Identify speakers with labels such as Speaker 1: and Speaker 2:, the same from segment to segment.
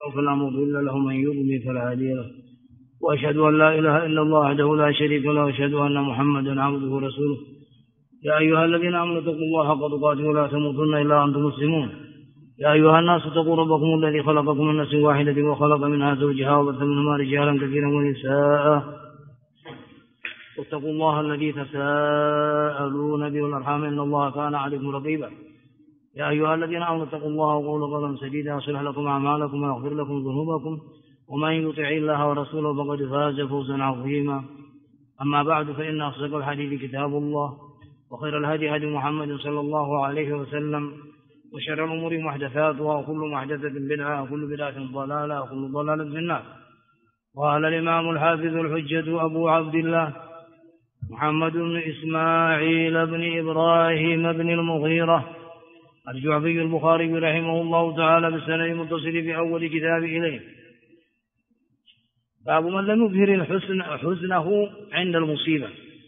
Speaker 1: فلا مضل له، من يضلل فلا هادي له، وأشهد أن لا إله إلا الله وحده لا شريك له، وأشهد أن محمدا عبده ورسوله. يا أيها الذين آمنوا اتقوا الله حق تقاته ولا تموتن إلا وأنتم مسلمون. يا أيها الناس اتقوا ربكم الذي خلقكم من نفس واحدة وخلق منها زوجها وبث منهما رجالا كثيرا ونساء، واتقوا الله الذي تساءلون به والأرحام إن الله كان عليكم رقيبا. يا أيها الذين آمنوا اتقوا الله وقولوا قولا سديدا يصلح لكم أعمالكم ويغفر لكم ذنوبكم، ومن يطع الله ورسوله فقد فاز فوزا عظيما. أما بعد، فإن أصدق الحديث كتاب الله، وخير الهدي هدي محمد صلى الله عليه وسلم، وشر الأمور محدثاتها، وكل محدثة بدعة، وكل بدعة ضلالة، وكل ضلالة في النار. قال الإمام الحافظ الحجة أبو عبد الله محمد بن إسماعيل بن إبراهيم بن المغيرة الجعفي البخاري رحمه الله تعالى بالسند المتصل في أول كتاب إليه: باب من لم يظهر حزنه عند المصيبة.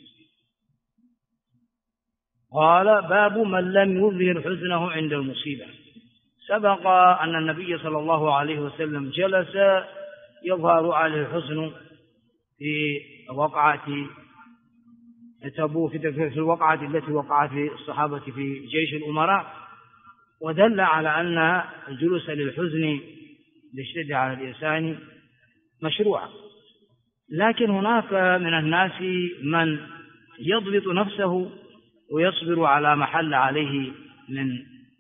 Speaker 1: قال: باب من لم يظهر حزنه عند المصيبة. سبق أن النبي صلى الله عليه وسلم جلس يظهر عليه الحزن في وقعة تبوك، في الوقعة التي وقعت في الصحابة في جيش الأمراء، ودل على أن الجلوس للحزن للشدة على الإنسان مشروع. لكن هناك من الناس من يضبط نفسه ويصبر على ما حل عليه من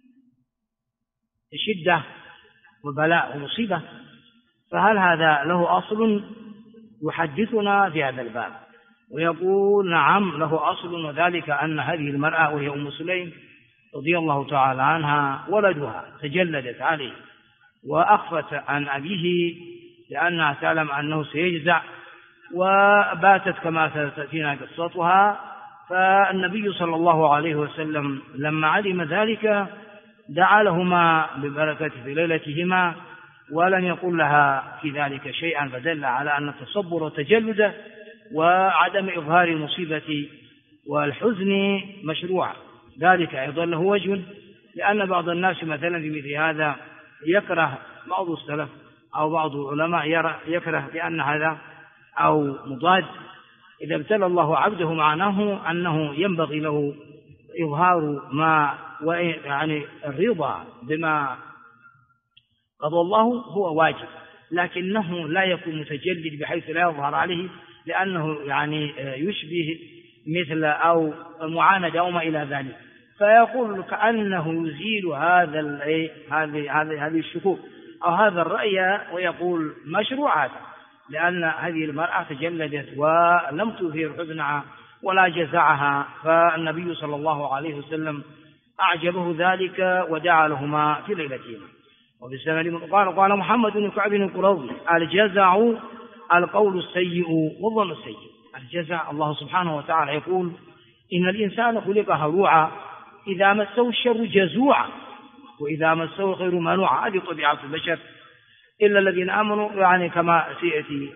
Speaker 1: شدة وبلاء ومصيبة، فهل هذا له أصل؟ يحدثنا في هذا الباب ويقول: نعم له أصل، وذلك أن هذه المرأة وهي أم سليم رضي الله تعالى عنها ولدها تجلدت عليه وأخفت عن أبيه لأنها تعلم أنه سيجزع، وباتت كما تأتينا قصتها. فالنبي صلى الله عليه وسلم لما علم ذلك دعا لهما ببركة في ليلتهما، ولم يقل لها في ذلك شيئا، فدل على أن التصبر والتجلد وعدم إظهار المصيبة والحزن مشروع. ذلك أيضا له وجه، لأن بعض الناس مثلا في مثل هذا يكره، بعض السلف أو بعض العلماء يكره لأن هذا أو مضاد. إذا ابتلى الله عبده معناه أنه ينبغي له إظهار ما يعني الرضا بما قضى الله هو واجب، لكنه لا يكون متجلد بحيث لا يظهر عليه، لأنه يعني يشبه مثل أو معاندة أو ما إلى ذلك، فيقول كأنه يزيل هذه الشكوك أو هذا الرأي، ويقول مشروعات، لأن هذه المرأة تجلدت ولم تظهر حزنها ولا جزعها، فالنبي صلى الله عليه وسلم أعجبه ذلك ودعا لهما في ليلتهما. وفي السنة قال محمد بن كعب القرظي: الجزع القول السيء والظن السيء. الجزع الله سبحانه وتعالى يقول: إن الإنسان خلق هلوعا إذا مسه الشر جزوعا وإذا مسه الخير منوعا. هذه طبيعة البشر إلا الذين آمنوا، يعني كما سيأتي،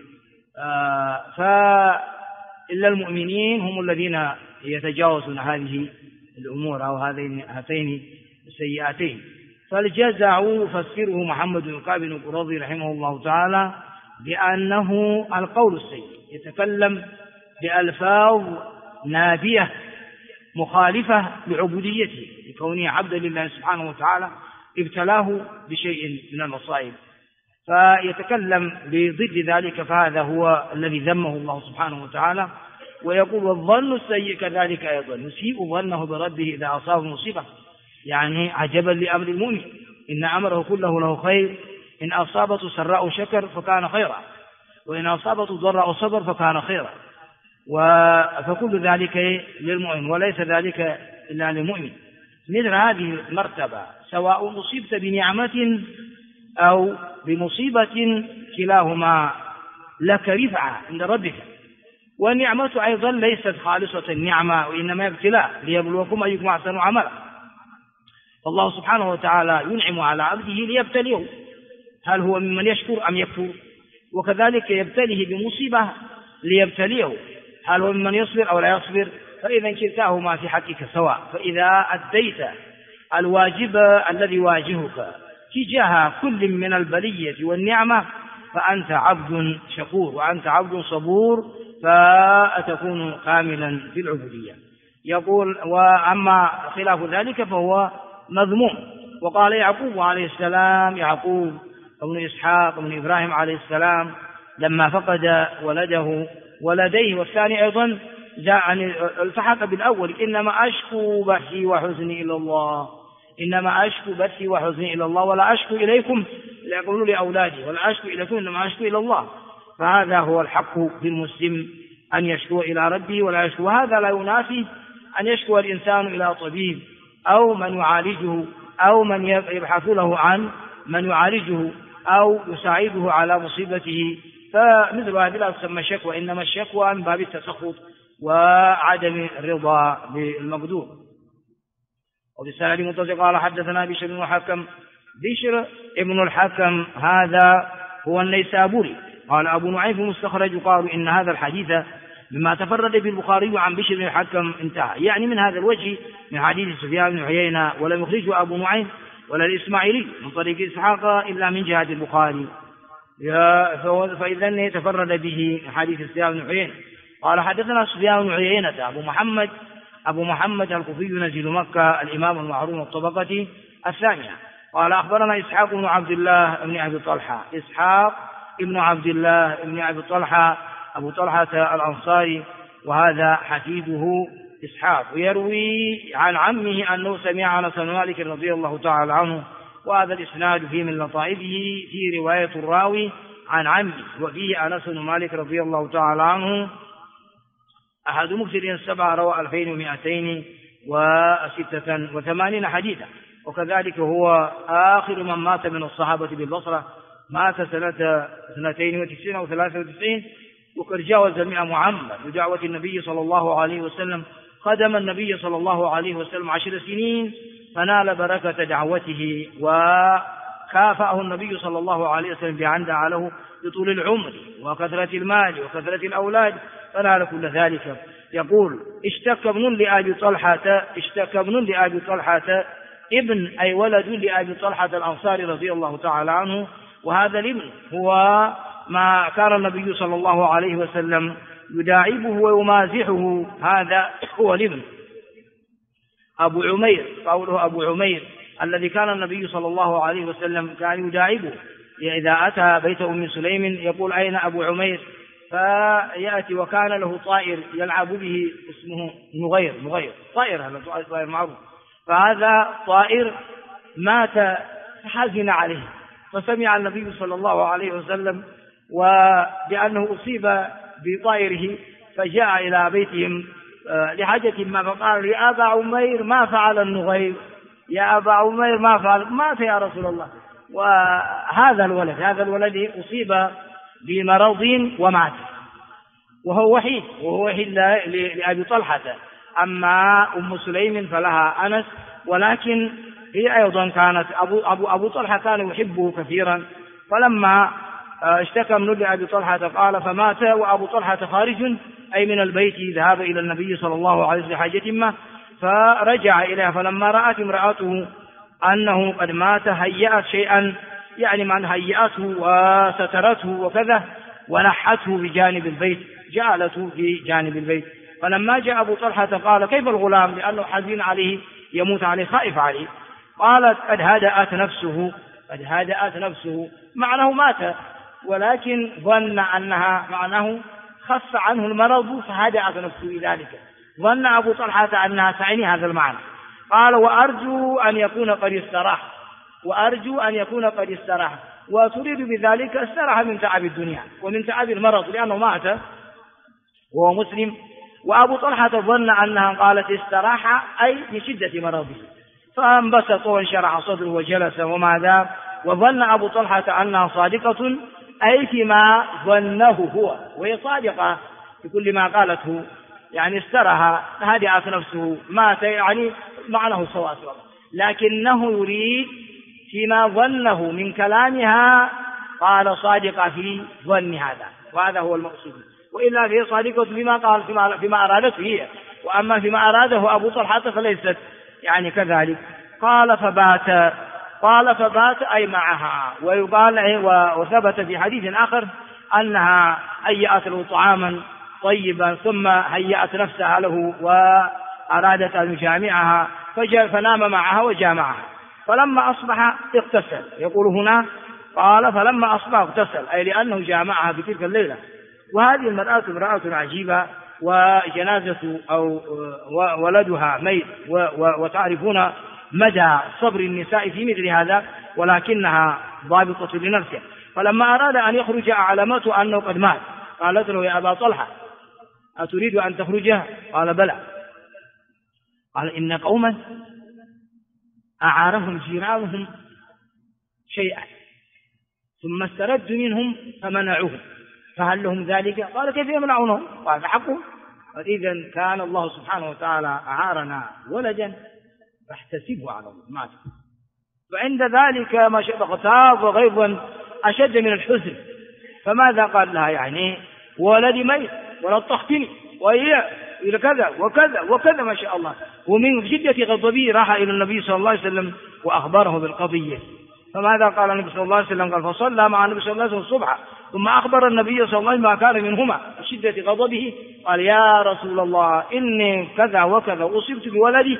Speaker 1: فإلا المؤمنين هم الذين يتجاوزون هذه الأمور أو هاتين السيئاتين. فالجزع يفسره محمد بن كعب القرظي رحمه الله تعالى بأنه القول السيء، يتكلم بألفاظ نابية مخالفة لعبوديته لكونه عبدا لله سبحانه وتعالى، ابتلاه بشيء من المصائب فيتكلم بضد ذلك، فهذا هو الذي ذمه الله سبحانه وتعالى. ويقول: والظن السيء كذلك أيضا، يسيء ظنه بربه إذا أصاب مصيبة، يعني عجبا لأمر المؤمن، إن أمره كله له خير، إن أصابته سراء شكر فكان خيرا، وإن أصابته ضراء صبر فكان خيرا. فكل ذلك للمؤمن وليس ذلك إلا للمؤمن. مثل هذه المرتبة سواء مصيبت بنعمة أو بمصيبة كلاهما لك رفعة عند ربك، والنعمة أيضا ليست خالصة النعمة، وإنما ابتلاء ليبلوكم أيكم أحسن عملا. فالله سبحانه وتعالى ينعم على عبده ليبتليه، هل هو ممن يشكر أم يكفر؟ وكذلك يبتليه بمصيبة ليبتليه، هل هو ممن يصبر أو لا يصبر؟ فإذا كلتاهما في حقك سواء. فإذا أديت الواجب الذي واجهك تجاه كل من البلية والنعمة فأنت عبد شكور وأنت عبد صبور، فتكون كاملا في العبودية. يقول: وأما خلاف ذلك فهو مذموم. وقال يعقوب عليه السلام، يعقوب ابن إسحاق ابن إبراهيم عليه السلام، لما فقد ولديه والثاني أيضا التحق بالأول: إنما أشكو بثي وحزني إلى الله، إنما أشكو بثي وحزني إلى الله، ولا أشكو إليكم، يقولوا لأولادي ولا أشكو إليكم إنما أشكو إلى الله. فهذا هو الحق بالمسلم، أن يشكو إلى ربه ولا يشكو. هذا لا ينافي أن يشكو الإنسان إلى طبيب أو من يعالجه أو من يبحث له عن من يعالجه أو يساعده على مصيبته، فمثل هذه لا تسمى شكوى، إنما الشكوى من باب التسخط وعدم الرضا بالمقدور. وبالسند متصل قال: حدثنا بشر بن الحكم. بشر ابن الحكم هذا هو النيسابوري. قال أبو نعيم في المستخرج: قالوا إن هذا الحديث مما تفرد به البخاري عن بشر بن الحكم انتهى، يعني من هذا الوجه من حديث سفيان بن عيينة، ولم يخرجه أبو نعيم ولا الإسماعيلي من طريق إسحاق إلا من جهة البخاري، فإذا يتفرد به حديث سفيان بن عيينة. قال: حدثنا سفيان بن عيينة أبو محمد الكوفي نزيل مكة الإمام المعروف الطبقة الثانية. قال: أخبرنا إسحاق بن عبد الله بن أبي طلحة، إسحاق ابن عبد الله بن أبي طلحة أبو طلحة الأنصاري، وهذا حفيده إسحاق، ويروي عن عمه أنه سمع أنس بن مالك رضي الله تعالى عنه، وهذا الإسناد فيه من لطائفه في رواية الراوي عن عمه، وفيه أنس بن مالك رضي الله تعالى عنه أحد مكثر 7 روى 2286 حديثا، وكذلك هو آخر من مات من الصحابة بالبصرة، مات سنة 92 أو 93، وقد جاوز 100 معمر بدعوة النبي صلى الله عليه وسلم، خدم النبي صلى الله عليه وسلم 10 سنين، فنال بركة دعوته، وكافأه النبي صلى الله عليه وسلم بأن دعا له بطول العمر وكثرة المال وكثرة الأولاد، فنال كل ذلك. يقول: اشتكى ابن لأبي طلحة ابن أي ولد لأبي طلحة الأنصاري رضي الله تعالى عنه، وهذا الابن هو ما كان النبي صلى الله عليه وسلم يداعبه ويمازحه، هذا هو الابن أبو عمير، قوله أبو عمير الذي كان النبي صلى الله عليه وسلم كان يداعبه، إذا أتى بيت أم سليم يقول: أين أبو عمير؟ فيأتي وكان له طائر يلعب به اسمه نغير، طائر، هذا طائر معروف، فهذا طائر مات فحزن عليه، فسمع النبي صلى الله عليه وسلم وبأنه أصيب بطائره، فجاء إلى بيتهم لحاجة ما، فقال: يا أبا عمير ما فعل النغير؟ يا أبا عمير ما فعل؟ مات يا رسول الله. وهذا الولد أصيب بمرض ومات، وهو وحيد لأبي طلحة. أما أم سليم فلها أنس، ولكن هي أيضا كانت أبو طلحة كان يحبه كثيرا، فلما اشتكى من لأبي طلحة قال فمات وأبو طلحة خارج أي من البيت، ذهب إلى النبي صلى الله عليه وسلم لحاجة ما، فرجع إليها، فلما رأت امرأته أنه قد مات هيأت شيئا، يعني من هيأته وسترته وكذا، ونحته بجانب البيت، جعلته في جانب البيت. فلما جاء أبو طلحة قال: كيف الغلام؟ لأنه حزين عليه، يموت عليه، خائف عليه. قالت: قد هدأت نفسه، معناه مات، ولكن ظن أنها معناه خف عنه المرض فهدأت نفسه بذلك، ظن أبو طلحة أنها تعني هذا المعنى. قال: وأرجو أن يكون قد استراح، وتريد بذلك استراح من تعب الدنيا ومن تعب المرض، لأنه مات وهو مسلم. وأبو طلحة ظن أنها قالت استراح أي من شدة مرضه، فانبسط وانشرح صدره وجلس وماذا، وظن أبو طلحة أنها صادقة أي فيما ظنه هو، وهي صادقة في كل ما قالته، يعني استرها، هدأت نفسه، مات، يعني معناه سواء، لكنه يريد فيما ظنه من كلامها، قال صادقة في ظن هذا، وهذا هو المقصود، وإلا هي صادقة فيما قال فيما أرادته هي، وأما فيما أراده أبو طلحة فليست يعني كذلك. قال: فبات قال فبات أي معها. ويقال وثبت في حديث آخر أنها هيأت له طعاما طيبا ثم هيأت نفسها له وأرادت أن يجامعها فنام معها وجامعها. فلما أصبح اغتسل، يقول هنا قال فلما أصبح اغتسل، أي لأنه جامعها في تلك الليلة. وهذه المرأة امرأة عجيبة، وجنازة أو ولدها ميت، وتعرفون مدى صبر النساء في مثل هذا، ولكنها ضابطة لنفسها. فلما أراد أن يخرج أعلمته أنه قد مات، قالت له يا أبا طلحة أتريد أن تخرج؟ قال بلى. قال إن قوما أعارهم جيرانهم شيئا ثم استردوا منهم فمنعوهم، فهل لهم ذلك؟ قال كيف يمنعونهم؟ قال حقهم. إذا كان الله سبحانه وتعالى أعارنا ولدا فاحتسبه على الله مات. وعند ذلك ما اغتاظ غيظا أشد من الحزن، فماذا قال لها؟ يعني ولدي ميت ولا تخطني وهي إلى كذا وكذا وكذا ما شاء الله. ومن شدة غضبه راح إلى النبي صلى الله عليه وسلم وأخبره بالقضية. فماذا قال النبي صلى الله عليه وسلم؟ قال فصلى مع النبي صلى الله عليه وسلم الصبح، ثم أخبر النبي صلى الله عليه وسلم ما كان منهما شدة غضبه. قال يا رسول الله إني كذا وكذا أصبت بولدي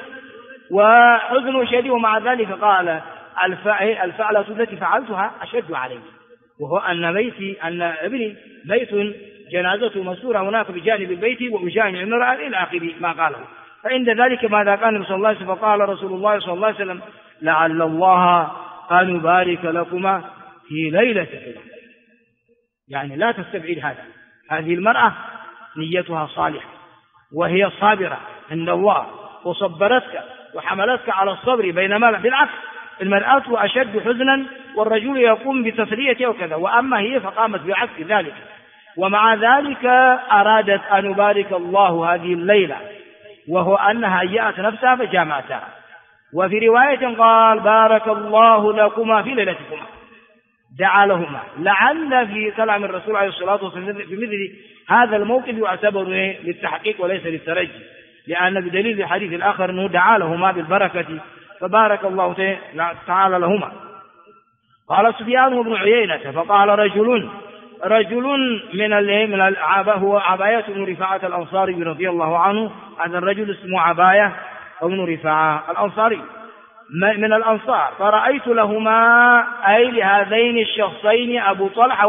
Speaker 1: وحزن شديد، ومع ذلك قال الفعلة التي فعلتها أشد علي، وهو أن ابني ميت جنازته مسورة هناك بجانب البيت وبجانب المرأة إلى آخر ما قاله. فعند ذلك ماذا قال النبي صلى الله عليه وسلم؟ فقال رسول الله صلى الله عليه وسلم لعل الله أن يبارك لكما في ليلتكما. يعني لا تستبعد هذا. هذه المرأة نيتها صالحة وهي صابرة عند الله وصبرتك وحملتك على الصبر، بينما بالعكس المرأة أشد حزنا والرجل يقوم بتسليته وكذا، وأما هي فقامت بعكس ذلك. ومع ذلك أرادت أن يبارك الله هذه الليلة، وهو أنها هيأت نفسها فجامعتها. وفي رواية قال بارك الله لكما في ليلتكما، دعا لهما. لعل في كلام الرسول عليه الصلاة والسلام في مثل هذا الموقف يعتبر للتحقيق وليس للترجي، لأن بدليل الحديث الآخر أنه دعا لهما بالبركة فبارك الله تعالى لهما. قال سفيان بن عيينة فقال رجل من العباية، هو عباية بن رفاعة الأنصاري رضي الله عنه. هذا الرجل اسمه عباية بن رفاعة الأنصاري من الأنصار. فرأيت لهما أي لهذين الشخصين أبي طلحة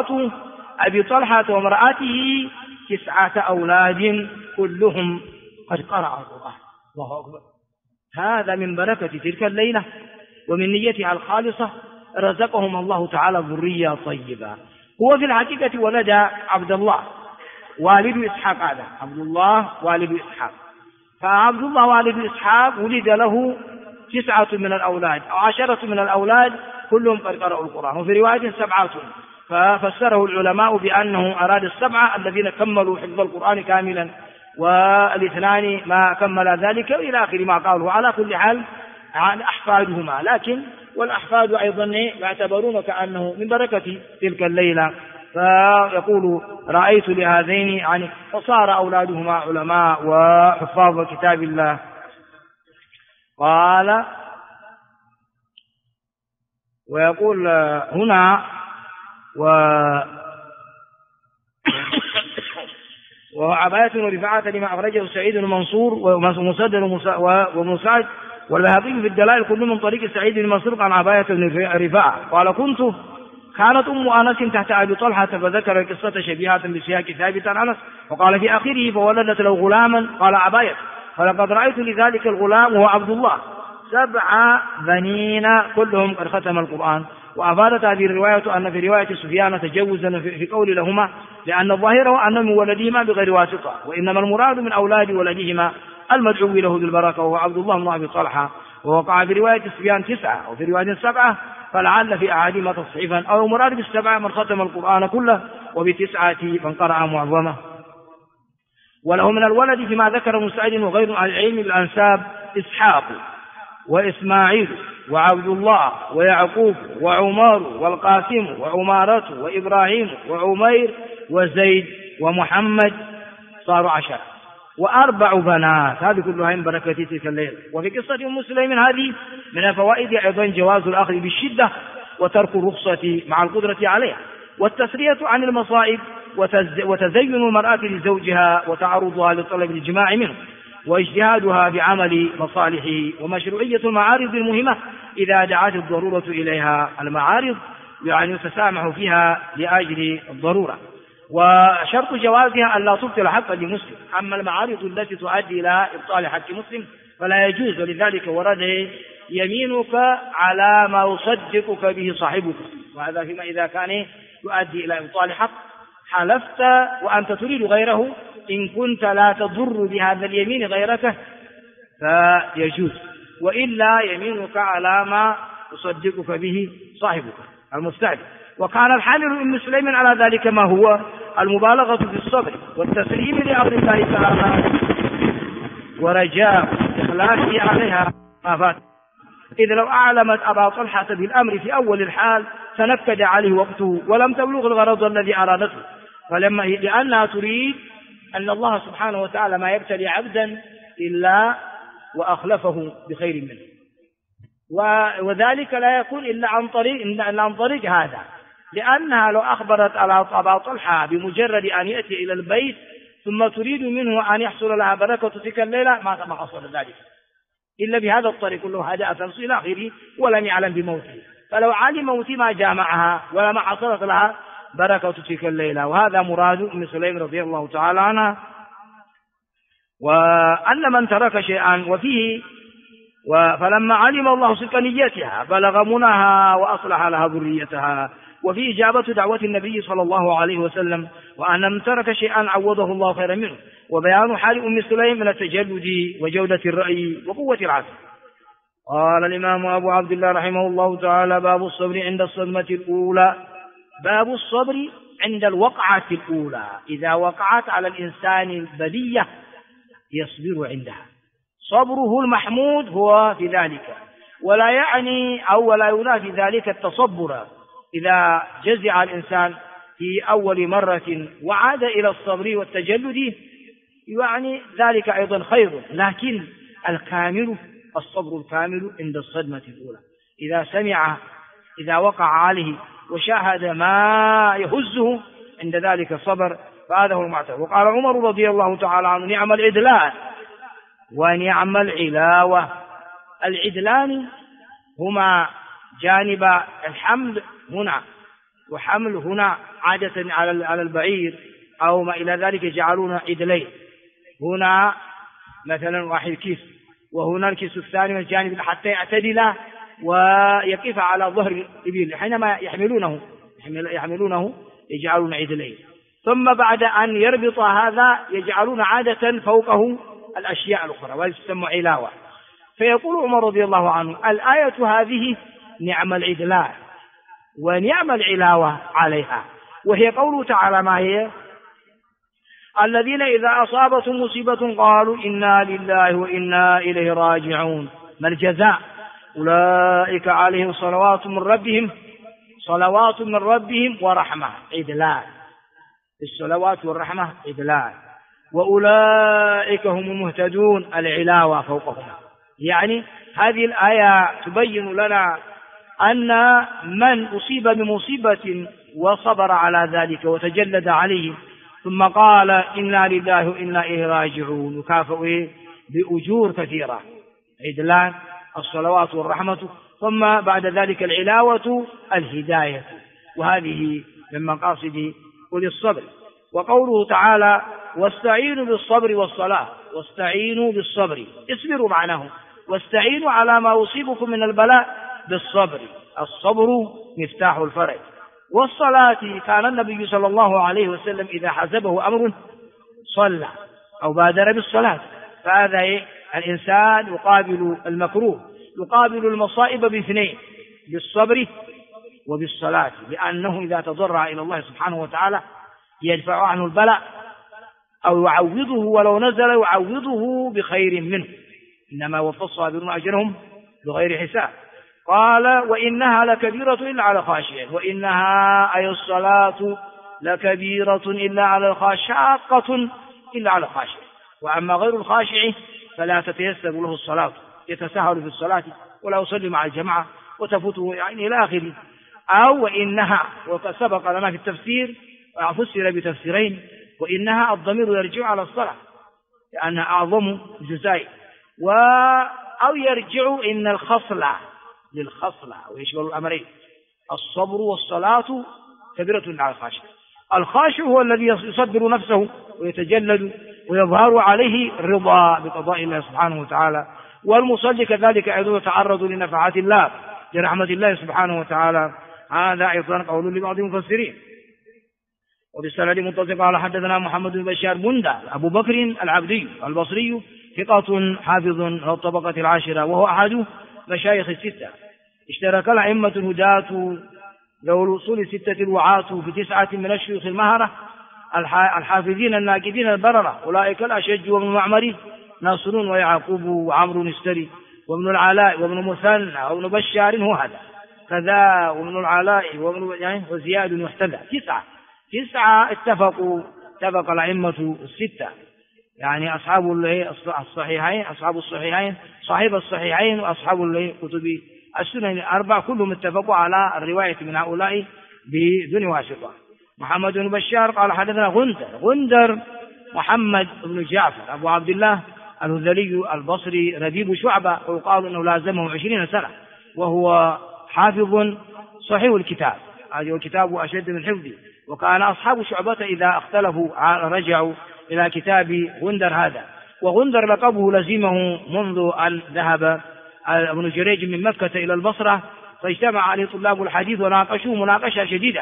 Speaker 1: وامرأته 9 أولاد كلهم قد قرأ القرآن. الله أكبر. هذا من بركة تلك الليلة ومن نيتها الخالصة رزقهم الله تعالى ذرية طيبة. هو في الحقيقة ولد عبد الله والد إسحاق، هذا عبد الله والد إسحاق. فعبد الله والد إسحاق ولد له 9 من الأولاد أو 10 من الأولاد كلهم قد قرأوا القرآن، وفي رواية 7. ففسره العلماء بأنه أراد 7 الذين كملوا حفظ القرآن كاملا، والاثنان ما كمل ذلك إلى آخر ما قالوا. على كل حال عن أحفادهما، لكن والأحفاد أيضا يعتبرون كأنه من بركة تلك الليلة. فيقول رأيت لهذين يعني فصار أولادهما علماء وحفاظ كتاب الله. قال ويقول هنا وعباية رفاعة لما أخرجه سعيد بن منصور ومسدد وابن سعد والبيهقي في الدلائل كل من طريق سعيد بن منصور عن عباية بن رفاعة قال كانت أم أنس تحت أبي طلحة فذكر قصة شبيهة بسياق ثابت عن أنس. وقال في آخره فولدت له غلاما. قال عباية فلقد رأيت لذلك الغلام وهو عبد الله 7 بنين كلهم قد ختم القرآن. وأفادت هذه الرواية أن في رواية سفيان تجوزا في قول لهما، لأن الظاهر أن من ولدهما بغير واسطة، وإنما المراد من أولاد ولدهما المدعو له بالبركة وهو عبد الله بن أبي طلحة. ووقع في رواية سفيان 9 وفي رواية 7، فلعل في أحدهما تصحيفا، أو مراد ب7 من ختم القرآن كله وب9 من قرأ معظمه. وله من الولد فيما ذكر مسعد وغير عن العلم بالأنساب إسحاق وإسماعيل وعبد الله ويعقوب وعمر والقاسم وعمارة وإبراهيم وعمير وزيد ومحمد، صاروا 10. و4 بنات. هذه كلها من بركة تلك الليلة. وفي قصة أم سليم هذه من الفوائد أيضا جواز الأخذ بالشدة وترك الرخصة مع القدرة عليها، والتسرية عن المصائب، وتزين المرأة لزوجها وتعرضها لطلب الجماع منه، واجتهادها بعمل مصالحه، ومشروعية المعارض المهمة إذا دعت الضرورة إليها. المعارض يعني يتسامح فيها لأجل الضرورة، وشرط جوازها أن لا تبطل حقا لمسلم. أما المعارض التي تؤدي إلى إبطال حق مسلم فلا يجوز، ولذلك ورد يمينك على ما يصدقك به صاحبك، وهذا فيما إذا كان يؤدي إلى إبطال حق حلفت وأنت تريد غيره، إن كنت لا تضر بهذا اليمين غيرك فيجوز، وإلا يمينك على ما يصدقك به صاحبك المستعد. وكان الحامل أم سليم على ذلك ما هو المبالغة في الصبر والتسليم لأمر الله تعالى ورجاء إخلاصه عليها ما فات، إذ لو أعلمت أبا طلحة بالأمر في أول الحال تنكد عليه وقته ولم تبلغ الغرض الذي أرادته، لأنها تريد أن الله سبحانه وتعالى ما يبتلي عبدا إلا وأخلفه بخير منه، وذلك لا يكون إلا عن طريق هذا، لأنها لو أخبرت على أبا طلحة بمجرد أن يأتي إلى البيت ثم تريد منه أن يحصل لها بركة تلك الليلة ما حصل ذلك إلا بهذا الطريق كله هدأ إلى آخره، ولم يعلم بموته. فلو علم موتي ما جامعها ولا ما حصلت لها بركة تلك الليلة. وهذا مراد أم سليم رضي الله تعالى عنها. وأن من ترك شيئا وفيه فلما علم الله صدق نيتها بلغ منها وأصلح لها ذريتها، وفي إجابة دعوة النبي صلى الله عليه وسلم، وأن من ترك شيئا عوضه الله خيرا منه، وبيان حال أم سليم من التجلد وجودة الرأي وقوة العزم. قال الإمام أبو عبد الله رحمه الله تعالى: باب الصبر عند الصدمة الأولى. باب الصبر عند الوقعة الأولى، إذا وقعت على الإنسان البلية يصبر عندها. صبره المحمود هو في ذلك، ولا يعني أو ولا ينافي ذلك التصبر. إذا جزع الإنسان في أول مرة وعاد إلى الصبر والتجلد يعني ذلك أيضا خير، لكن الصبر الكامل عند الصدمة الأولى، إذا وقع عليه وشاهد ما يهزه عند ذلك صبر، فهذا هو المعتبر. وقال عمر رضي الله تعالى عنه: نعم العدلان ونعم العلاوة. العدلان هما جانب الحمل هنا وحمل هنا، عادة على البعير أو ما إلى ذلك يجعلون عدلين، هنا مثلا واحد كيس وهنا الكيس الثاني من الجانب حتى يعتدل ويقف على ظهر الإبل. حينما يحملونه يجعلون عدلين، ثم بعد أن يربط هذا يجعلون عادة فوقه الأشياء الأخرى ويسمى علاوة. فيقول عمر رضي الله عنه: الآية هذه نعم العدلان ونعم العلاوة عليها، وهي قوله تعالى: ما هي؟ الذين إذا أصابتهم مصيبة قالوا إنا لله وإنا إليه راجعون. ما الجزاء؟ أولئك عليهم صلوات من ربهم ورحمة. عدلان، الصلوات والرحمة عدلان، وأولئك هم المهتدون، العلاوة فوقهم. يعني هذه الآية تبين لنا أن من أصيب بمصيبة وصبر على ذلك وتجلد عليه ثم قال إنا لله وإنا إليه راجعون يكافئ بأجور كثيرة. عدلان الصلوات والرحمة، ثم بعد ذلك العلاوة الهداية، وهذه من مقاصد أولي الصبر. وقوله تعالى: واستعينوا بالصبر والصلاة. واستعينوا بالصبر، اصبروا معناه، واستعينوا على ما يصيبكم من البلاء بالصبر. الصبر مفتاح الفرج. والصلاة، كان النبي صلى الله عليه وسلم إذا حزبه أمر صلى أو بادر بالصلاة. فهذا الإنسان يقابل المكروه، يقابل المصائب باثنين: بالصبر وبالصلاة، لأنه إذا تضرع إلى الله سبحانه وتعالى يدفع عنه البلاء أو يعوضه، ولو نزل يعوضه بخير منه. إنما وفى الصابرون أجرهم بغير حساب. قال: وإنها لكبيرة إلا على الخاشعين. وإنها أي الصلاة لكبيرة إلا على الخاشعين، شاقة إلا على الخاشعين. وأما غير الخاشع فلا تتيسر له الصلاة، يتساهل في الصلاة ولا يصلي مع الجماعة وتفوته يعني إلى آخره. أو وإنها، وقد سبق لنا في التفسير فسر بتفسيرين، وإنها الضمير يرجع على الصلاة لأنها أعظم جزائي، أو يرجع إن الخصلة للخصلة ويشمل الأمرين، الصبر والصلاة كبيرة على الخاشع. الخاشع هو الذي يصبر نفسه ويتجلد ويظهر عليه الرضا بقضاء الله سبحانه وتعالى، والمصلي كذلك أيضا يتعرض لنفحات الله لرحمة الله سبحانه وتعالى. هذا أيضا قول لبعض المفسرين. وبالسند متصل قال حدثنا محمد بن بشار بندة أبو بكر العبدي البصري ثقة حافظ من الطبقة العاشرة، وهو أحد مشايخ الستة. اشترك الأئمة الهداة ذو الأصول الستة الوعاة في 9 من الشيوخ المهرة الحافظين الناقدين البررة، أولئك الأشج وابن معمر ناصر ويعقوب وعمرو النستري وابن العلاء وابن مثنى وابن بشار هو هذا كذا وابن العلاء وزياد يحتذى. 9 اتفق الأئمة الستة، يعني أصحاب الصحيحين، أصحاب الصحيحين، صاحب الصحيحين، وأصحاب كتب السنن 4 كلهم اتفقوا على الرواية من هؤلاء بدون واسطة. محمد بن بشار قال حدثنا غندر محمد بن جعفر أبو عبد الله الهذلي البصري رديب شعبة، ويقال أنه لازمه 20 سنة، وهو حافظ صحيح الكتاب، هذا الكتاب أشد من حفظه. وكان أصحاب شعبة إذا اختلفوا رجعوا إلى كتاب غندر هذا. وغندر لقبه لزمه منذ أن ذهب ابن جريج من مكة إلى البصرة، فاجتمع عليه طلاب الحديث وناقشوه مناقشة شديدة،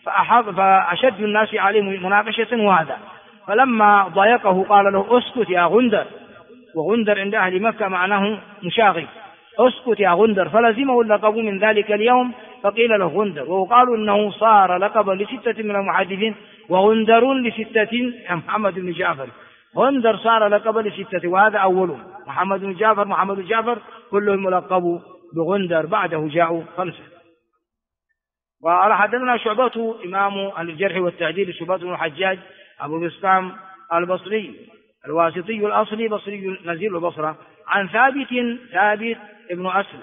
Speaker 1: فأشد الناس عليه مناقشة وهذا، فلما ضايقه قال له اسكت يا غندر، وغندر عند أهل مكة معناه مشاغب، اسكت يا غندر، فلزمه اللقب من ذلك اليوم فقيل له غندر. وقالوا أنه صار لقبا ل6 من المحدثين، وغندر ل6 محمد بن جعفر، غندر صار لقبا ل6، وهذا أولهم محمد بن جعفر كلهم ملقبوا بغندر، بعده جاءوا 5. وقال حدثنا شعبة إمام الجرح والتعديل شعبة بن الحجاج أبو بسطام البصري الواسطي الأصلي بصري نزيل البصرة، عن ثابت ابن أسلم،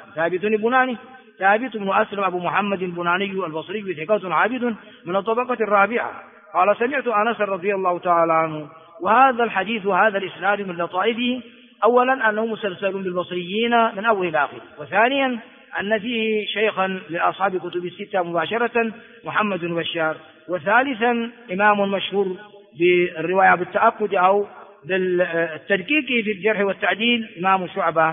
Speaker 1: ثابت بن أسلم أبو محمد البناني البصري ثقة عابد من الطبقة الرابعة، قال سمعت أنس رضي الله تعالى عنه. وهذا الحديث وهذا الإسناد من لطائفه أولا أنه مسلسل بالبصريين من أول إلى آخر، وثانيا أن فيه شيخا لأصحاب كتب الستة مباشرة محمد بن بشار، وثالثا إمام مشهور بالرواية بالتأكد أو بالتدقيق في الجرح والتعديل إمام شعبة.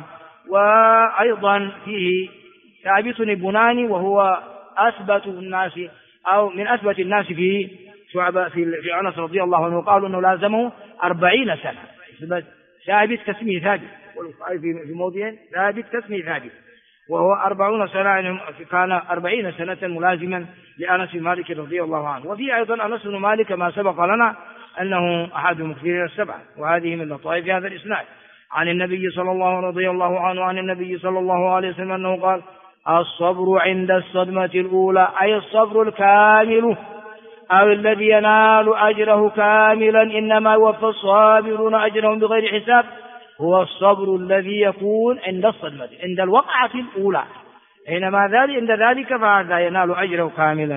Speaker 1: وأيضا فيه ثابت البناني وهو أثبت الناس أو من أثبت الناس في شعبة في أنس رضي الله عنه، قالوا أنه لازمه 40 سنة، ثابت كاسمه ثابت، في موضع ثابت كاسمه ثابت، وهو 40 سنة، كان 40 سنة ملازما لأنس بن مالك رضي الله عنه. وفي أيضا أنس بن مالك ما سبق لنا أنه أحد المكثرين 7، وهذه من لطائف هذا الإسناد. عن النبي صلى الله رضي الله عنه عن النبي صلى الله عليه وسلم أنه قال الصبر عند الصدمة الأولى، أي الصبر الكامل أو الذي ينال أجره كاملا، إنما يوفى الصابرون أجرهم بغير حساب، هو الصبر الذي يكون عند الصدمة، عند الوقعة الأولى، حينما عند ذلك فهذا ينال أجره كاملا.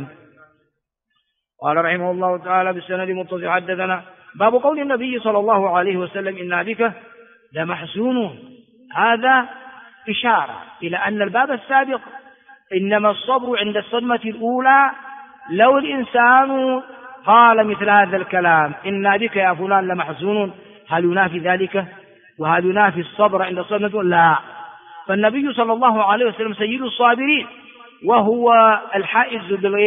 Speaker 1: قال رحمه الله تعالى بالسند متصل حدثنا باب قول النبي صلى الله عليه وسلم إنا بك لمحزونون، هذا إشارة إلى أن الباب السابق إنما الصبر عند الصدمة الأولى. لو الإنسان قال مثل هذا الكلام إنا بك يا فلان لمحزونون، هل ينافي ذلك؟ وهل ينافي الصبر عند الصدمة؟ لا، فالنبي صلى الله عليه وسلم سيد الصابرين، وهو الحائز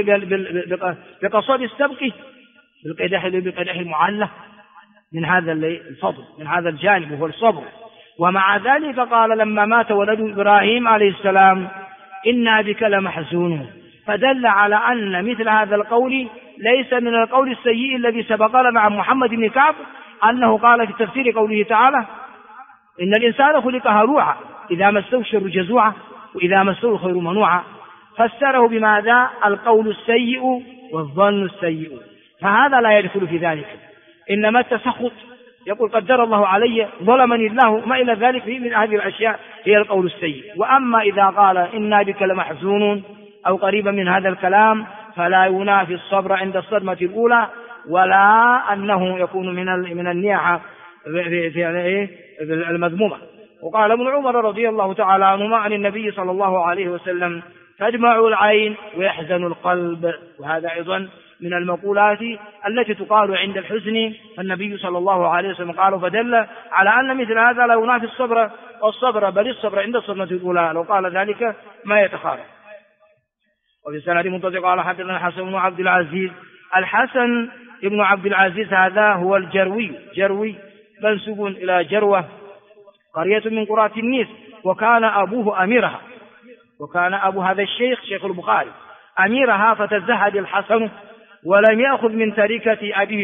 Speaker 1: بقصد السبق بالقدح المعلة من هذا الفضل، من هذا الجانب وهو الصبر. ومع ذلك قال لما مات ولد إبراهيم عليه السلام إنا بك لمحزونون، فدل على أن مثل هذا القول ليس من القول السيء الذي سبق لنا عن محمد بن كعب أنه قال في تفسير قوله تعالى إن الإنسان خلق هلوعا إذا مسه الشر جزوعا وإذا مسه الخير منوعا، فسره بماذا؟ القول السيء والظن السيء، فهذا لا يدخل في ذلك، إنما التسخط يقول قدر الله علي، ظلمني الله، ما إلى ذلك. من هذه الأشياء هي القول السيء. وأما إذا قال إنا بك لمحزونون أو قريبا من هذا الكلام فلا ينافي الصبر عند الصدمة الأولى، ولا أنه يكون من النياحة في المذمومة. وقال ابن عمر رضي الله تعالى عنهما عن النبي صلى الله عليه وسلم: تدمع العين ويحزن القلب. وهذا أيضا من المقولات التي تقال عند الحزن. النبي صلى الله عليه وسلم قال فدل على أن مثل هذا لا ينافي الصبر بل الصبر عند الصدمة الأولى. لو قال ذلك ما يتخالف. وفي السند منطلق قال حدثنا الحسن بن عبد العزيز. الحسن ابن عبد العزيز هذا هو جروي منسوب إلى جروة، قرية من قرى تنيس، وكان أبوه أميرها، وكان أبو هذا الشيخ شيخ البخاري أميرها، فتزهد الحسن ولم يأخذ من تركة أبيه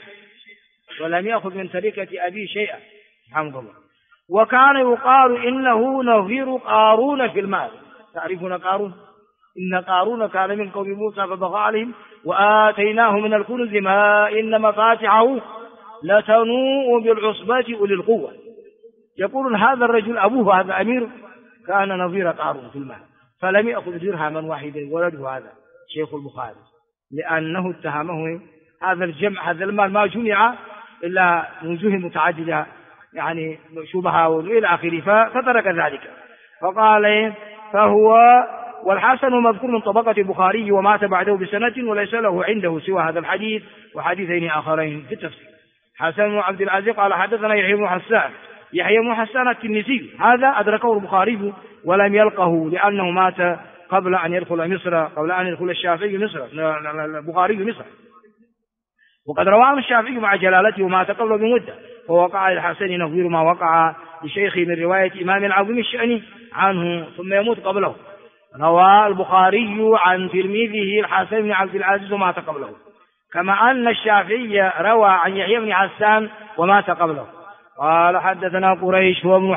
Speaker 1: شيئا، الحمد لله. وكان يقال إنه نظير قارون في المال. تعرفون قارون؟ إن قارون كان من قوم موسى فبغى عليهم وآتيناه من الكنوز ما إن مفاتحه لتنوء بالعصبة أولي القوة. يقول هذا الرجل أبوه هذا أمير كان نظير قارون في المال، فلم يأخذ درهما واحدا ولده هذا شيخ البخاري، لأنه اتهمه هذا المال ما جمع إلا من وجوه متعددة، يعني شبهة وإلى آخره، فترك ذلك. فقال فهو والحسن مذكور من طبقة البخاري ومات بعده بسنة، وليس له عنده سوى هذا الحديث وحديثين آخرين في التفسير. حسن بن عبد العزيز قال حدثنا يحيى بن حسان التنيسي، هذا أدركه البخاري ولم يلقه لأنه مات قبل أن يدخل مصر، قبل أن يدخل الشافعي مصر، البخاري مصر. وقد رواه الشافعي مع جلالته ومات قبله بمدة، ووقع الحسن نظير ما وقع لشيخه من رواية إمام عظيم الشأن عنه ثم يموت قبله. روى البخاري عن تلميذه الحسن بن عبد العزيز ومات قبله، كما أن الشافعي روى عن يحيى بن حسان ومات قبله. قال حدثنا قريش بن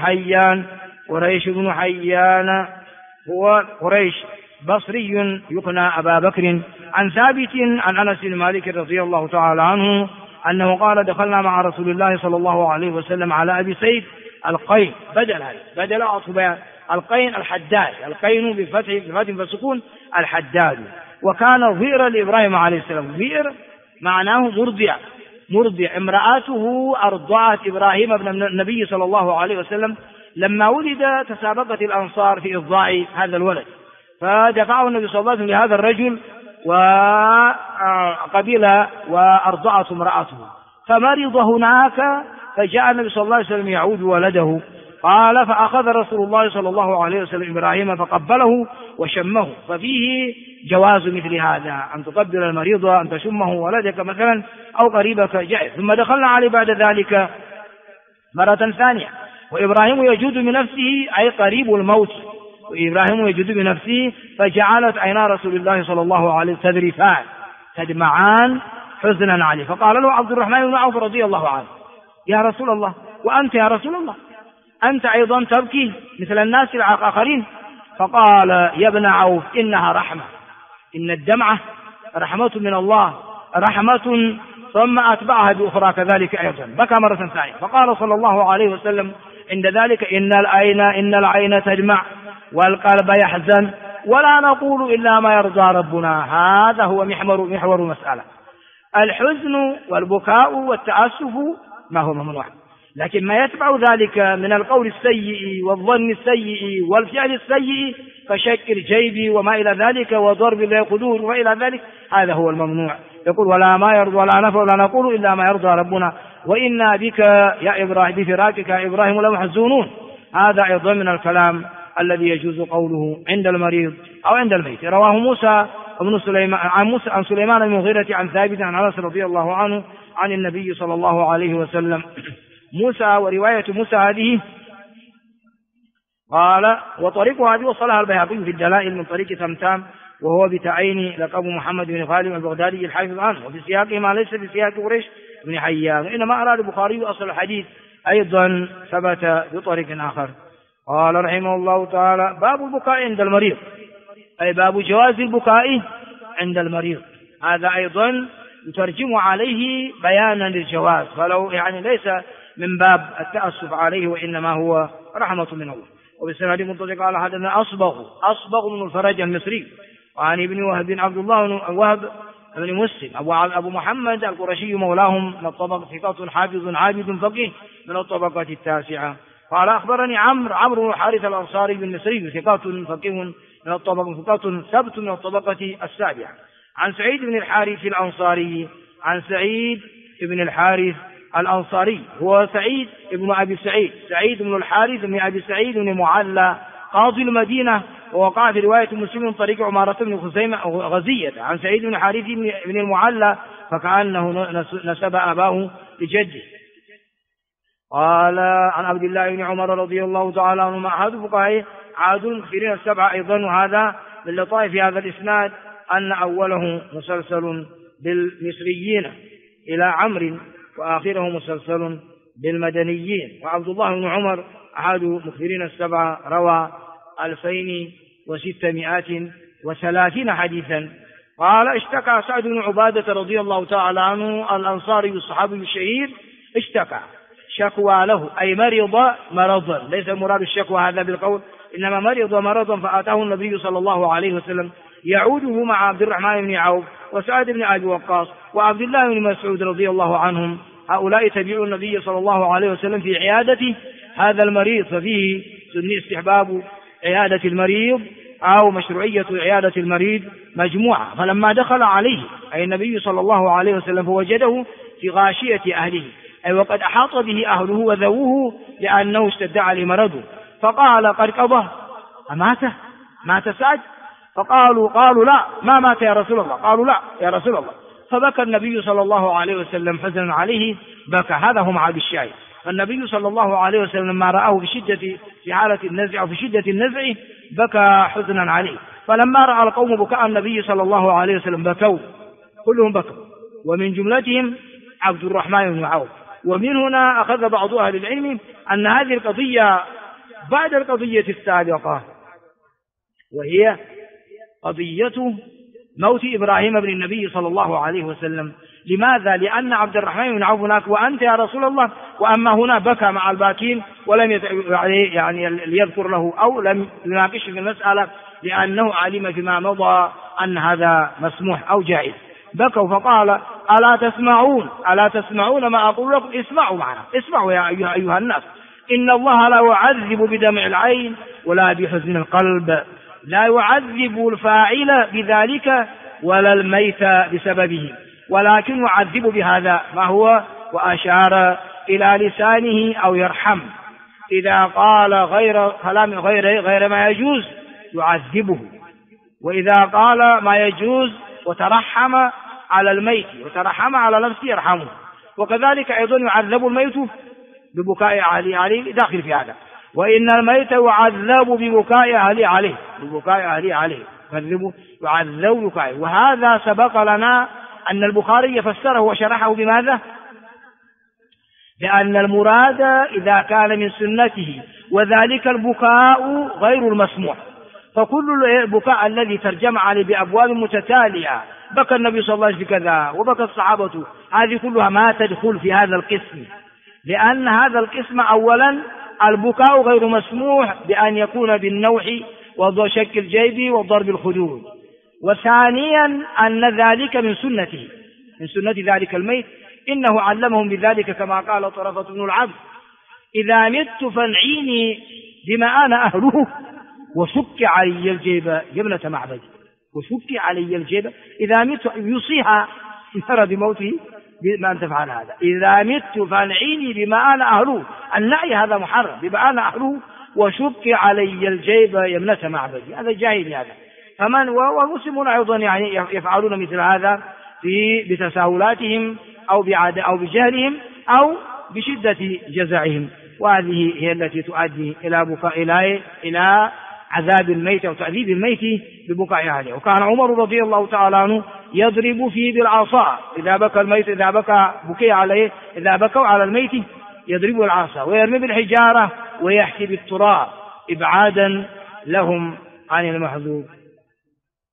Speaker 1: حيان هو قريش بصري يقنى أبا بكر، عن ثابت عن أنس بن مالك رضي الله تعالى عنه أنه قال دخلنا مع رسول الله صلى الله عليه وسلم على أبي سيد القين، بدل أصبع القين الحداد، القين بفتح فسكون الحداد، وكان ظهرا لإبراهيم عليه السلام. ظهر معناه مرضع، امرأته أرضعت إبراهيم ابن النبي صلى الله عليه وسلم. لما ولد تسابقت الأنصار في إرضاع هذا الولد، فدفعه النبي صلى الله عليه وسلم لهذا الرجل وقبل وأرضعته امرأته، فمرض هناك، فجاء النبي صلى الله عليه وسلم يعود ولده. قال فأخذ رسول الله صلى الله عليه وسلم إبراهيم فقبله وشمه. ففيه جواز مثل هذا، أن تقبل المريض، أن تشمه ولدك مثلا أو قريبك جائز. ثم دخلنا عليه بعد ذلك مرة ثانية، وإبراهيم يجود بنفسه أي قريب الموت، وإبراهيم يجود بنفسه، فجعلت عينا رسول الله صلى الله عليه وسلم تذرفان تدمعان حزنا عليه. فقال له عبد الرحمن بن عوف رضي الله عنه: يا رسول الله، وأنت يا رسول الله أنت أيضا تبكي مثل الناس الآخرين؟ فقال: يا ابن عوف إنها رحمة، إن الدمعة رحمة من الله، رحمة. ثم أتبعها بأخرى كذلك أيضا، بكى مرة ثانية. فقال صلى الله عليه وسلم عند ذلك: إن العين تدمع والقلب يحزن، ولا نقول إلا ما يرضى ربنا. هذا هو محور المسألة. الحزن والبكاء والتأسف ما هو ممنوع، لكن ما يتبع ذلك من القول السيء والظن السيء والفعل السيء كشك الجيب وما إلى ذلك وضرب القدور وإلى ذلك، هذا هو الممنوع. يقول: ولا ما يرضى ولا نفع ولا نقول إلا ما يرضى ربنا، وإنا بك يا إبراهيم بفراقك يا إبراهيم لمحزونون. هذا أيضا من الكلام الذي يجوز قوله عند المريض أو عند الميت. رواه موسى بن سليمان عن سليمان بن المغيرة عن ثابت عن أنس رضي الله عنه عن النبي صلى الله عليه وسلم. موسى، ورواية موسى هذه قال: وطريق هذه وصلها البيهقي في الدلائل من طريق تمتام، وهو بتعين لقب محمد بن غالب البغدادي الحافظ عنه، وفي سياقه ما ليس في سياق قريش بن حيان، وإنما أراد البخاري أصل الحديث أيضا ثبت بطريق آخر. قال رحمه الله تعالى: باب البكاء عند المريض، أي باب جواز البكاء عند المريض. هذا أيضا يترجم عليه بيانا للجواز، فلو يعني ليس من باب التأسف عليه، وإنما هو رحمة من الله. وبالسند متصل قال حدثنا أصبغ بن الفرج المصري، وعن ابن وهب بن عبد الله بن وهب بن مسلم أبو محمد القرشي مولاهم من الطبقة، ثقة حافظ عابد فقيه من الطبقة التاسعة. قال أخبرني عمرو بن الحارث الأنصاري بن مصري، ثقة فقيه من الطبقة، ثقة ثبت من الطبقة السابعة. عن سعيد بن الحارث الأنصاري، عن سعيد بن الحارث الأنصاري هو سعيد بن أبي سعيد بن الحارث بن أبي سعيد بن معلى قاضي المدينة، ووقع في رواية مسلم طريق عمارة بن خزيمة غزية عن سعيد بن الحارث بن المعلى، فكأنه نسب أباه لجده. قال عن عبد الله بن عمر رضي الله تعالى عنهما أحد فقهاء عاد المكثرين السبعة أيضا. وهذا من لطائف هذا الإسناد أن أوله مسلسل بالمصريين إلى عمرو، وآخره مسلسل بالمدنيين. وعبد الله بن عمر أحد مكثرين السبعة روى 2630 حديثا. قال اشتكى سعد بن عبادة رضي الله تعالى عنه الأنصاري الصحابي الشهير، اشتكى شكوى له أي مرض مرضا، ليس مراد الشكوى هذا بالقول، إنما مرض مرضا، فأتاه النبي صلى الله عليه وسلم يعوده مع عبد الرحمن بن عوف وسعد بن أبي وقاص وعبد الله بن مسعود رضي الله عنهم، هؤلاء تبعوا النبي صلى الله عليه وسلم في عيادة هذا المريض، ففيه سني استحباب عيادة المريض أو مشروعية عيادة المريض مجموعة. فلما دخل عليه أي النبي صلى الله عليه وسلم فوجده في غاشية أهله، أي وقد أحاط به أهله وذووه لأنه اشتد عليه مرضه، فقال قد قضى مات سعد؟ قالوا لا ما مات يا رسول الله، قالوا لا يا رسول الله. فبكى النبي صلى الله عليه وسلم حزنا عليه، بكى. هذا هو معاد الشاهد. فالنبي صلى الله عليه وسلم لما رآه في حالة النزع أو في شدة النزع بكى حزنا عليه. فلما رأى القوم بكاء النبي صلى الله عليه وسلم بكوا، كلهم بكوا، ومن جملتهم عبد الرحمن بن عوف. ومن هنا أخذ بعض أهل العلم أن هذه القضية بعد القضية السابقة، وهي قضية موت إبراهيم بن النبي صلى الله عليه وسلم. لماذا؟ لأن عبد الرحمن بن عوف هناك وأنت يا رسول الله، وأما هنا بكى مع الباكين ولم يعني ليذكر له أو لم يناقش في المسألة، لأنه علم فيما مضى أن هذا مسموح أو جائز. بكوا فقال ألا تسمعون ما أقول لكم؟ اسمعوا معنا، اسمعوا يا أيها الناس، إن الله لا يعذب بدمع العين ولا بحزن القلب، لا يعذب الفاعل بذلك ولا الميت بسببه، ولكن يعذب بهذا ما هو، وأشار إلى لسانه أو يرحم، إذا قال غير كلام غير ما يجوز يعذبه، وإذا قال ما يجوز وترحم على الميت وترحم على نفسه يرحمه. وكذلك أيضا يعذب الميت ببكاء أهله عليه، داخل في هذا، وإن الميت يعذب ببكاء أهله عليه، يعذب ببكاء. وهذا سبق لنا أن البخاري فسره وشرحه بماذا؟ لأن المراد إذا كان من سنته وذلك البكاء غير المسموع، فكل البكاء الذي ترجم عليه بأبواب متتالية، بكى النبي صلى الله عليه وسلم كذا وبكى الصحابة، هذه كلها ما تدخل في هذا القسم، لأن هذا القسم أولا البكاء غير مسموح بأن يكون بالنوح وشك الجيب وضرب الخدود، وثانيا أن ذلك من سنة ذلك الميت، إنه علمهم بذلك كما قال طرفة بن العبد: إذا مت فانعيني بما أنا أهله وشك علي الجيب يا ابنة معبد، وشك علي الجيب. إذا مت يوصيها يرى بموته بما أن تفعل هذا، إذا مت فانعيني بما أنا أهله، النعي هذا محرم، بما أنا أهله وشك علي الجيب يا ابنة معبد، هذا جاهل هذا. فمن والمسلمون أيضا يعني يفعلون مثل هذا بتساهلاتهم أو بجهلهم أو بشدة جزعهم، وهذه هي التي تؤدي إلى عذاب الميت أو تعذيب الميت ببكاء أهله. وكان عمر رضي الله تعالى عنه يضرب فيه بالعصا إذا بكى الميت، إذا بكوا على الميت يضرب العصا ويرمي بالحجارة ويحكي بالتراب إبعادا لهم عن المحذور.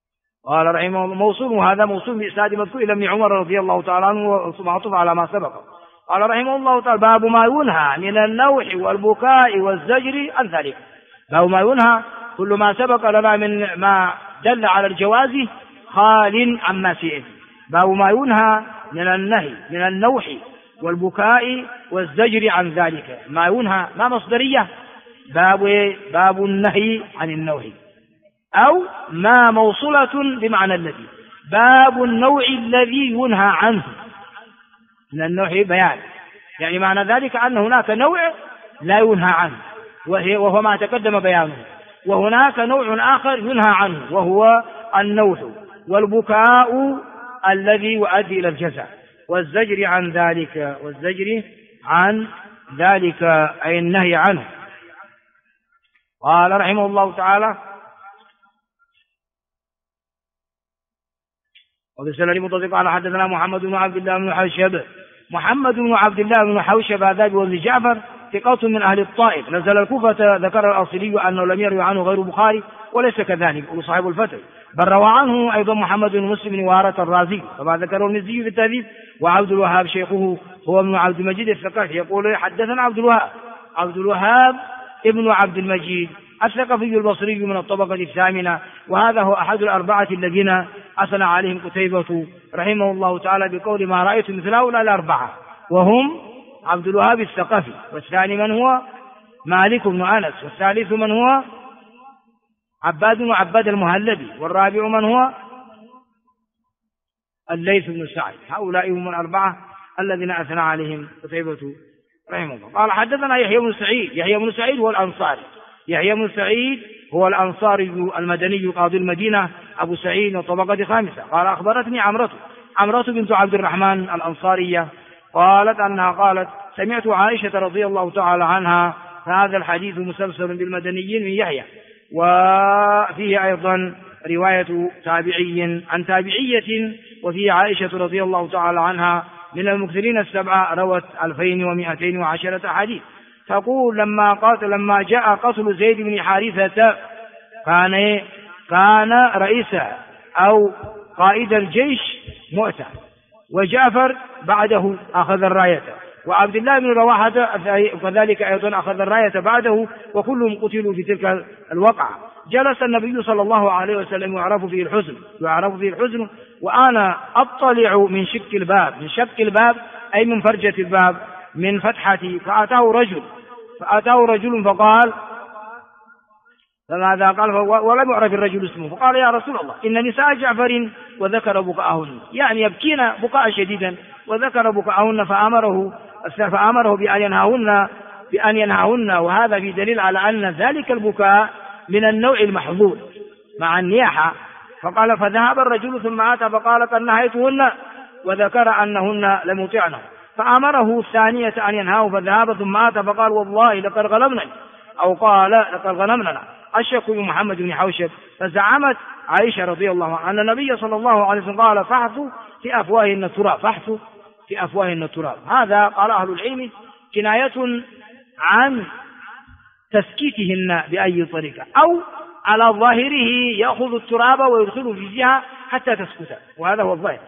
Speaker 1: قال رحمه الله موصول، وهذا موصول بإسناد مذكور إلى ابن عمر رضي الله تعالى عنه معطوف على ما سبق. قال رحمه الله تعالى باب ما ينهى من النوح والبكاء والزجر عن ذلك. باب ما ينهى كل ما سبق لنا من ما دل على الجواز خال عما سئل. باب ما ينهى من النهي من النوح والبكاء والزجر عن ذلك. ما ينهى ما مصدرية، باب النهي عن النوح، أو ما موصلة بمعنى الذي. باب النوع الذي ينهى عنه من النوع بيان، يعني معنى ذلك أن هناك نوع لا ينهى عنه وهو ما تقدم بيانه، وهناك نوع آخر ينهى عنه وهو النوح والبكاء الذي يؤدي إلى الجزع، والزجر عن ذلك أي النهي عنه. قال رحمه الله تعالى وبسند متصل قال حدثنا محمد بن عبد الله بن حوشب. محمد بن عبد الله بن حوشب هذا بن جعفر ثقة من أهل الطائف، نزل الكوفة. ذكر الأصلي أنه لم يروي عنه غير البخاري وليس كذلك صاحب الفتح، بل روى عنه أيضا محمد بن مسلم وارة الرازي كما ذكره المزي في التهذيب. وعبد الوهاب شيخه هو ابن عبد المجيد الثقفي يقول حدثنا عبد الوهاب ابن عبد المجيد الثقفي البصري من الطبقة الثامنة، وهذا هو أحد الأربعة الذين أثنى عليهم قتيبة رحمه الله تعالى بقول ما رأيت مثل هؤلاء الأربعة، وهم عبد الوهاب الثقفي، والثاني من هو مالك بن أنس، والثالث من هو عباد بن عباد المهلبي، والرابع من هو الليث بن سعد. هؤلاء هم الأربعة الذين أثنى عليهم قتيبة رحمه الله. قال حدثنا يحيى بن سعيد هو الأنصاري، يحيى بن سعيد هو الأنصاري المدني قاضي المدينة أبو سعيد وطبقة خامسة. قال أخبرتني عمرة بنت عبد الرحمن الأنصارية قالت أنها قالت سمعت عائشة رضي الله تعالى عنها. فهذا الحديث مسلسل بالمدنيين من يحيى، وفيه أيضا رواية تابعي عن تابعية، وفيه عائشة رضي الله تعالى عنها من المكثرين السبعة روت 2210 حديث. تقول لما جاء قتل زيد بن حارثة كان رئيسا أو قائد الجيش مؤتة، وجعفر بعده أخذ الراية، وعبد الله بن رواحة كذلك أيضا أخذ الراية بعده، وكلهم قتلوا في تلك الوقعة. جلس النبي صلى الله عليه وسلم يعرف فيه الحزن وأنا أطلع من شق الباب أي من فرجة الباب من فتحتي، فأتاه رجل فقال فماذا قال ولم يعرف الرجل اسمه، فقال يا رسول الله إن نساء جعفر وذكر بكاءهن، يعني يبكين بكاء شديدا، وذكر بكاءهن فأمره بأن ينهاهن، وهذا في دليل على أن ذلك البكاء من النوع المحظور مع النياحة. فقال فذهب الرجل ثم أتى فقال قد نهيتهن، وذكر أنهن لم يطعنه، فأمره الثانية أن ينهاه، فذهب ثم أتى فقال والله لقد غلبني، أو قال لقد غنمنا الشك بمحمد بن حوشب. فزعمت عائشة رضي الله عنها أن النبي صلى الله عليه وسلم قال فاحثوا في أفواههن التراب. هذا قال أهل العلم كناية عن تسكيتهن بأي طريقة، أو على ظاهره يأخذ التراب ويدخله في جهة حتى تسكت، وهذا هو الظاهر.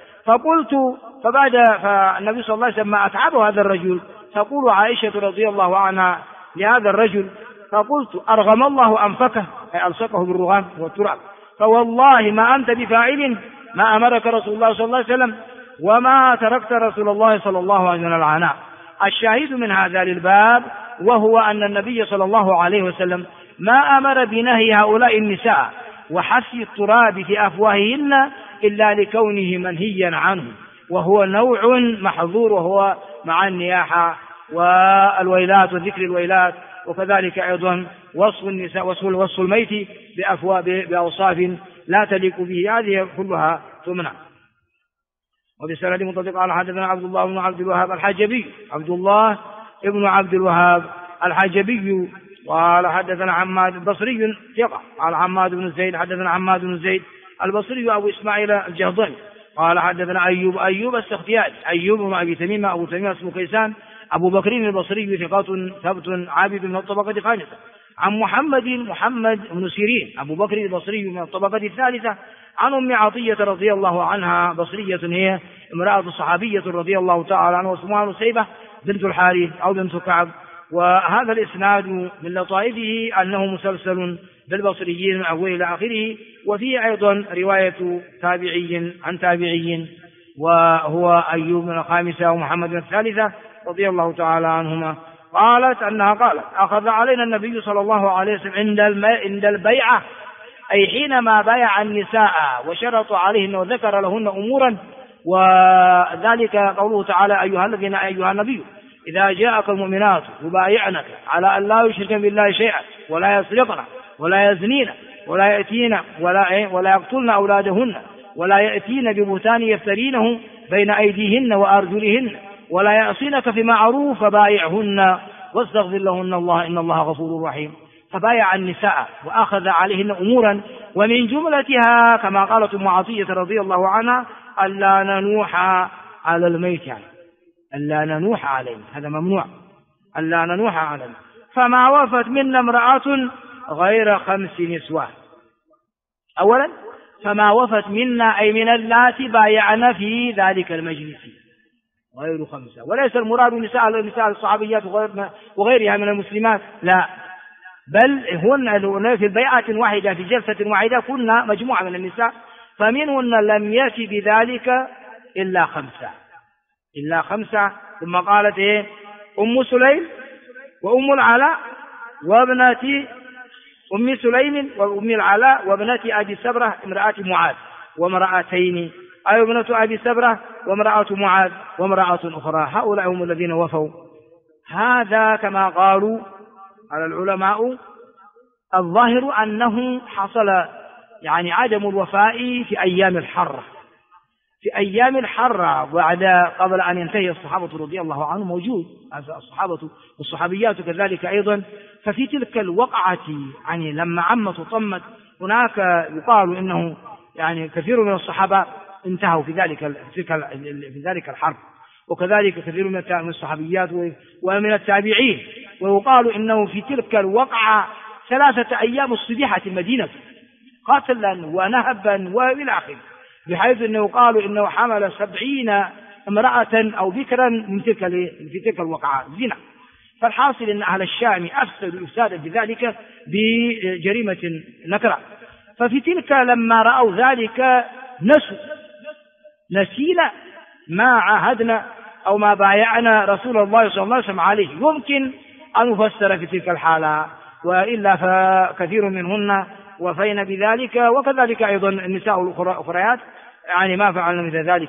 Speaker 1: فالنبي صلى الله عليه وسلم ما أتعبه هذا الرجل، تقول عائشة رضي الله عنها لهذا الرجل فقلت أرغم الله أنفكه أي ألصقه بالرغام والتراب، فوالله ما أنت بفاعل ما أمرك رسول الله صلى الله عليه وسلم وما تركت رسول الله صلى الله عليه وسلم العناء. الشاهد من هذا للباب وهو أن النبي صلى الله عليه وسلم ما أمر بنهي هؤلاء النساء وحث التراب في أفواههن إلا لكونه منهيا عنه، وهو نوع محظور، وهو مع النياحة والويلات وذكر الويلات، وكذلك أيضا وصف النساء وصف الميت بأوصاف لا تليق به، هذه كلها تمنع. وبسند متصل قال حدثنا عبد الله بن عبد الوهاب الحجبي، عبد الله ابن عبد الوهاب الحجبي قال حدثنا عماد البصري ثقة، قال حماد بن زيد حدثنا عماد بن زيد البصري أبو إسماعيل الجهضمي قال حدثنا أيوب السختياني، أيوب بن أبي تميمة، أبو تميمة اسمه كيسان، أبو بكر البصري ثقة ثبت عابد من الطبقة الخامسة، عن محمد بن سيرين، أبو بكر البصري من الطبقة الثالثة، عن أم عطية رضي الله عنها بصرية هي امرأة صحابية رضي الله تعالى عنها واسمها نسيبة بنت الحارث أو بنت كعب. وهذا الإسناد من لطائفه أنه مسلسل بالبصريين من أوله إلى آخره، وفيه أيضا رواية تابعي عن تابعي وهو أيوب بن الخامسة ومحمد بن الثالثة رضي الله تعالى عنهما. قالت أنها قالت أخذ علينا النبي صلى الله عليه وسلم عند البيعة، أي حينما بايع النساء وشرط عليهن وذكر لهن أمورا، وذلك قوله تعالى أيها النبي إذا جاءك المؤمنات يبايعنك على أن لا يشركن بالله شيئا ولا يسرقن ولا يزنين ولا يأتين ولا يقتلن أولادهن ولا يأتين ببهتان يفترينه بين أيديهن وأرجلهن ولا يعصينك في معروف فبايعهن واستغفر لهن الله إن الله غفور رحيم. فبايع النساء وأخذ عليهن أمورا، ومن جملتها كما قالت أم عطية رضي الله عنها ألا ننوح على الميت، يعني ألا ننوح عليه، هذا ممنوع، ألا ننوح عليه. فما وفت منا امرأة غير 5 نسوة. أولا فما وفت منا أي من اللاتي بايعنا في ذلك المجلس غير 5، وليس المراد نساء الصحابيات وغيرها من المسلمات، لا، بل هن في البيعة واحدة في جلسة واحدة كنا مجموعة من النساء، فمنهن لم يأتي بذلك إلا 5. ثم قالت أم سليم وأم العلاء وابنة أم سليم وأم العلاء وابنة أبي سبرة امرأة معاذ وامرأتين، أي ابنة أبي سبرة وامرأة معاذ وامرأة أخرى، هؤلاء هم الذين وفوا. هذا كما قالوا على العلماء الظاهر أنه حصل يعني عدم الوفاء في أيام الحرة قبل أن ينتهي الصحابة رضي الله عنهم موجود الصحابة والصحابيات كذلك أيضا. ففي تلك الوقعة يعني لما عمت وطمت هناك يقال إنه يعني كثير من الصحابة انتهوا في ذلك الحرب، وكذلك كثير من الصحابيات ومن التابعين، ويقال إنه في تلك الوقعة 3 أيام اصطبحت المدينة قتلا ونهبا وإلى آخره، بحيث أنه قالوا إنه حمل 70 امرأة أو بكرا في تلك الوقعة زنا. فالحاصل أن أهل الشام أفسدوا إفسادا بذلك بجريمة نكرة. ففي تلك لما رأوا ذلك نسينا ما عاهدنا أو ما بايعنا رسول الله صلى الله عليه وسلم عليه. يمكن أن نفسر في تلك الحالة، وإلا فكثير منهن وفينا بذلك، وكذلك أيضا النساء الأخريات يعني ما فعلنا مثل ذلك.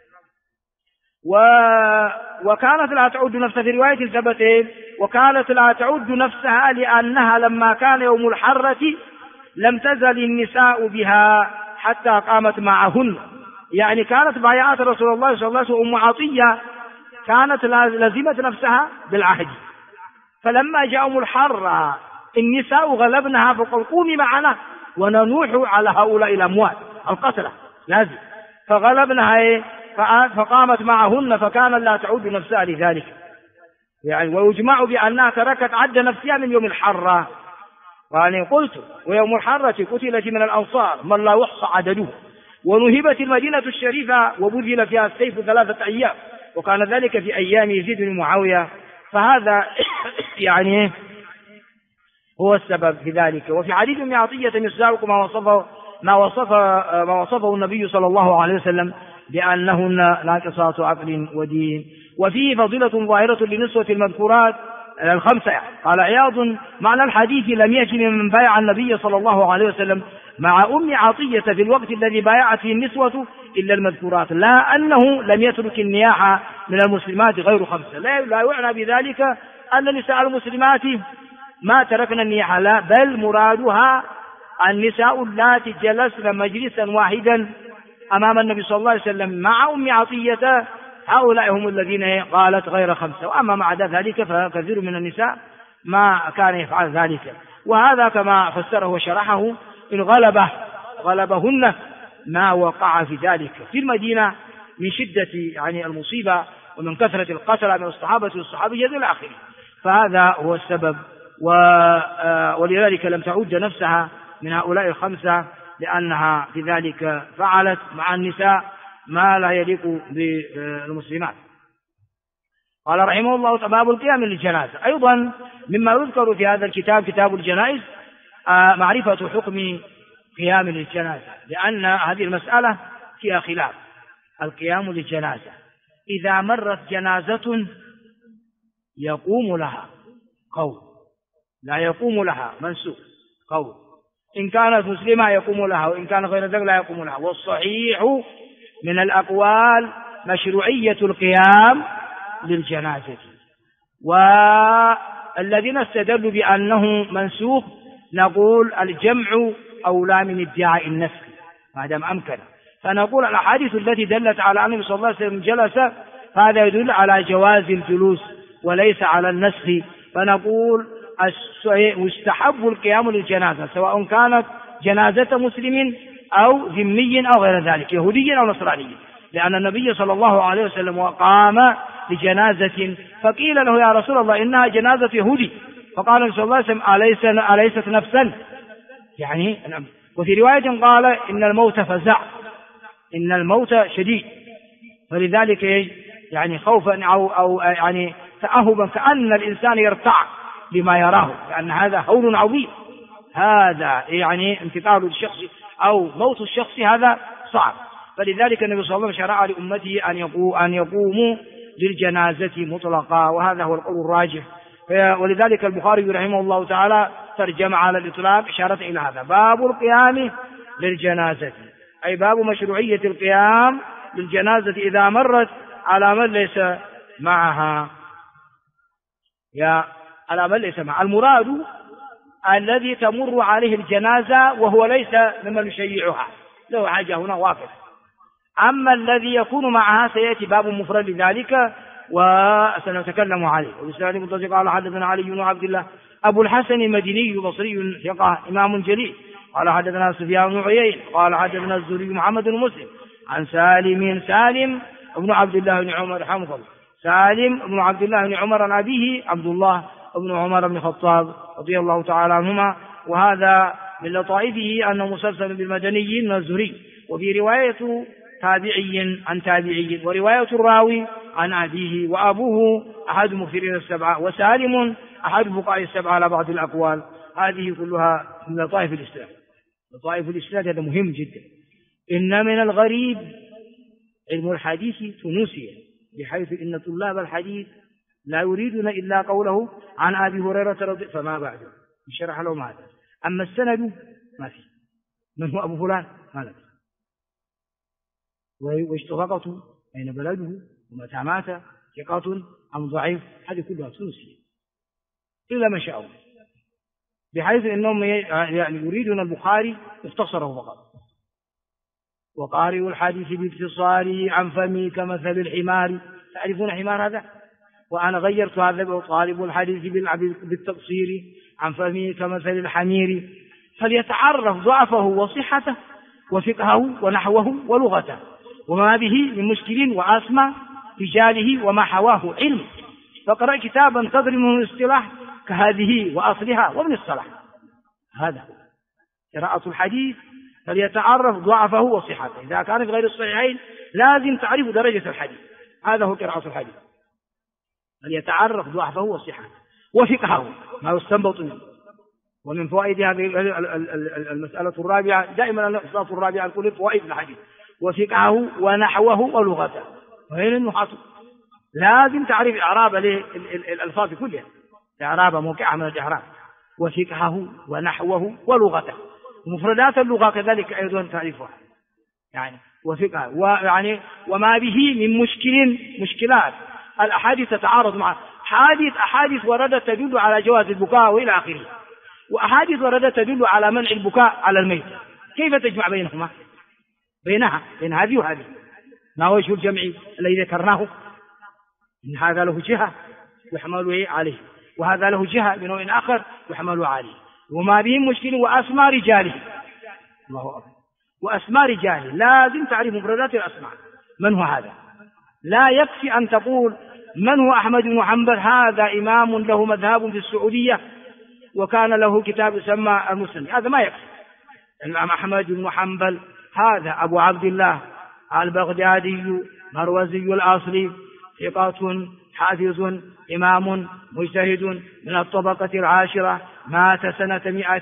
Speaker 1: وكانت لا تعد نفسها في رواية ثبتت، وكانت لا تعد نفسها لأنها لما كان يوم الحرة لم تزل النساء بها حتى قامت معهن، يعني كانت بايعات رسول الله صلى الله عليه وسلم. أم عطية كانت لزمت نفسها بالعهد، فلما جاء يوم الحرة النساء غلبنها فقال قومي معنا وننوح على هؤلاء الأموات القتلة لازم، فغلبنها فقامت معهن، فكان لا تعود نفسها لذلك يعني. ويجمع بأنها تركت عد نفسها من يوم الحرة، يعني قلت ويوم الحرة قتلت من الأنصار من لا يحصى عدده، ونهبت المدينة الشريفة وبذل فيها السيف 3 أيام، وكان ذلك في أيام يزيد بن معاوية. فهذا يعني هو السبب في ذلك. وفي حديث ابن عطية يسألكم ما وصفه النبي صلى الله عليه وسلم بأنهن ناقصات عقل ودين. وفيه فضيلة ظاهرة للنسوة المذكورات 5. قال عياض معنى الحديث لم يجد من بايع النبي صلى الله عليه وسلم مع أم عطية في الوقت الذي بايعت فيه النسوة إلا المذكورات، لا أنه لم يترك النياحة من المسلمات غير 5. لا يعنى بذلك أن نساء المسلمات ما تركنا النياحة، لا، بل مرادها النساء اللاتي جلسن مجلسا واحدا أمام النبي صلى الله عليه وسلم مع أم عطية، هؤلاء هم الذين قالت غير 5. وأما مع ذلك فكثير من النساء ما كان يفعل ذلك. وهذا كما فسره وشرحه إن غلبهن ما وقع في ذلك في المدينة من شدة يعني المصيبة ومن كثرة القتل من الصحابة والصحابية إلى آخره. فهذا هو السبب. ولذلك لم تعد نفسها من هؤلاء 5، لأنها في ذلك فعلت مع النساء ما لا يليق بالمسلمات. قال رحمه الله باب القيام للجنازة. أيضا مما يذكر في هذا الكتاب كتاب الجنائز معرفة حكم قيام للجنازة، لأن هذه المسألة فيها خلاف. القيام للجنازة إذا مرت جنازة يقوم لها قول، لا يقوم لها منسوخ قول، إن كانت مسلمة يقوم لها، وإن كان غير ذلك لا يقوم لها. والصحيح من الأقوال مشروعية القيام للجنازة، والذين استدلوا بأنه منسوخ نقول الجمع أولى من ادعاء النسخ ما دام أمكن، فنقول الأحاديث التي دلت على أن النبي صلى الله عليه وسلم جلس هذا يدل على جواز الجلوس وليس على النسخ، فنقول يستحب القيام للجنازة سواء كانت جنازة مسلم أو ذمي أو غير ذلك، يهودي أو نصراني، لأن النبي صلى الله عليه وسلم قام لجنازة فقيل له يا رسول الله إنها جنازة يهودي، فقال النبي صلى الله عليه وسلم أليست نفسا يعني. وفي رواية قال إن الموت فزع، إن الموت شديد، فلذلك يعني خوفا أو يعني تأهبا كأن الإنسان يرتع لما يراه، لأن هذا هول عظيم، هذا يعني انتقال الشخص أو موت الشخص هذا صعب، فلذلك النبي صلى الله عليه وسلم شرع لأمته أن يقوموا للجنازة مطلقا، وهذا هو القول الراجح. ولذلك البخاري رحمه الله تعالى ترجم على الإطلاق إشارة إلى هذا باب القيام للجنازة، أي باب مشروعية القيام للجنازة إذا مرت على من ليس معها على من ليس معها. المراد الذي تمر عليه الجنازة وهو ليس ممن يشيعها، له حاجة هنا واقف. أما الذي يكون معها سيأتي باب مفرد لذلك وسنتكلم عليه. والإسناد المتصل قال حدثنا علي بن عبد الله أبو الحسن المديني بصري ثقة إمام جليل قال حدثنا سفيان بن عيينة قال حدثنا الزهري محمد بن مسلم عن سالم بن عبد الله بن عمر رحمه الله، سالم بن عبد الله بن عمر عن أبيه عبد الله بن عمر بن الخطاب رضي الله تعالى عنهما، وهذا من لطائفه أنه مسلسل بالمدني من الزهري، وفي رواية تابعي عن تابعي، ورواية الراوي عن أبيه، وأبوه أحد مكثرين السبعة، وسالم أحد فقهاء السبعة على بعض الأقوال. هذه كلها من لطائف الإسلام. لطائف الإسلام هذا مهم جدا. إن من الغريب علم الحديث تونسيا، بحيث إن طلاب الحديث لا يريدون إلا قوله عن أبي هريرة رضي فما بعده يشرح لهم هذا، أما السند ما فيه من هو أبو فلان ما له، واشتغاقته أين بلده ومتى مات ثقة أم ضعيف، هذه كلها تونسية إلا ما شاء الله، بحيث أنهم يعني يريدون البخاري مختصره فقط. وقارئ الحديث باختصاره عن فمي كمثل الحمار، تعرفون حمار هذا؟ وأنا غيرت هذا، طالب الحديث بالتقصير عن فمي كمثل الحمير، فليتعرف ضعفه وصحته وفقهه ونحوه ولغته وما به من مشكل وأسمى رجاله وما حواه علم، فقرأ كتابا تدري منه الاصطلاح كهذه وأصلها ومن الصلاح. هذا هو قراءة الحديث، فليتعرف ضعفه وصحته، إذا كان في غير الصحيحين لازم تعرف درجة الحديث، هذا هو قراءة الحديث، فليتعرف ضعفه وصحته وفقهه ما يستنبط منه. ومن فوائد هذه المسألة الرابعة، دائما المسألة الرابعة نقول فوائد الحديث، وفقهه ونحوه ولغته، وهنا النحاة لازم تعرف إعراب الألفاظ كلها، إعراب موقعها من الإعراب، وفقهه ونحوه ولغته، مفردات اللغة كذلك أيضا تعرفها، يعني وفقهه ويعني وما به من مشكلات الأحاديث تتعارض مع أحاديث وردت تدل على جواز البكاء وإلى آخره، وأحاديث وردت تدل على منع البكاء على الميت، كيف تجمع بينهما؟ بين هذه وهذه، ما وجه الجمع الذي ذكرناه؟ إن هذا له جهة يحمل عليه، وهذا له جهة بنوع آخر يحمل عليه، وما بهم مشكل وأسماء رجاله، الله أكبر، وأسماء رجاله لازم تعرف مفردات الأسماء. من هو هذا؟ لا يكفي أن تقول من هو أحمد بن حنبل، هذا إمام له مذهب في السعودية وكان له كتاب يسمى المسند، هذا ما يكفي، الإمام أحمد بن حنبل هذا أبو عبد الله البغدادي مروزي الأصل، ثقة حافظ إمام مجتهد من الطبقة العاشرة، مات سنة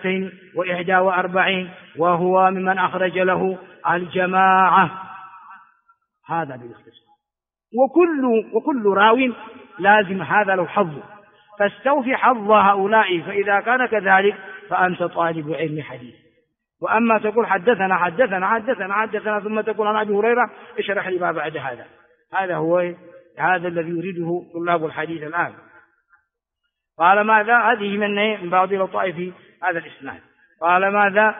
Speaker 1: 241 وهو ممن أخرج له الجماعة. هذا بالاختصار. وكل راو لازم هذا له حظه، فاستوفي حظ هؤلاء، فإذا كان كذلك فأنت طالب علم حديث. وأما تقول حدثنا حدثنا حدثنا حدثنا ثم تقول عن أبي هريرة اشرح لي ما بعد هذا، هذا الذي يريده طلاب الحديث الآن. قال ماذا؟ هذه من بعض لطائف هذا الإسناد. قال ماذا؟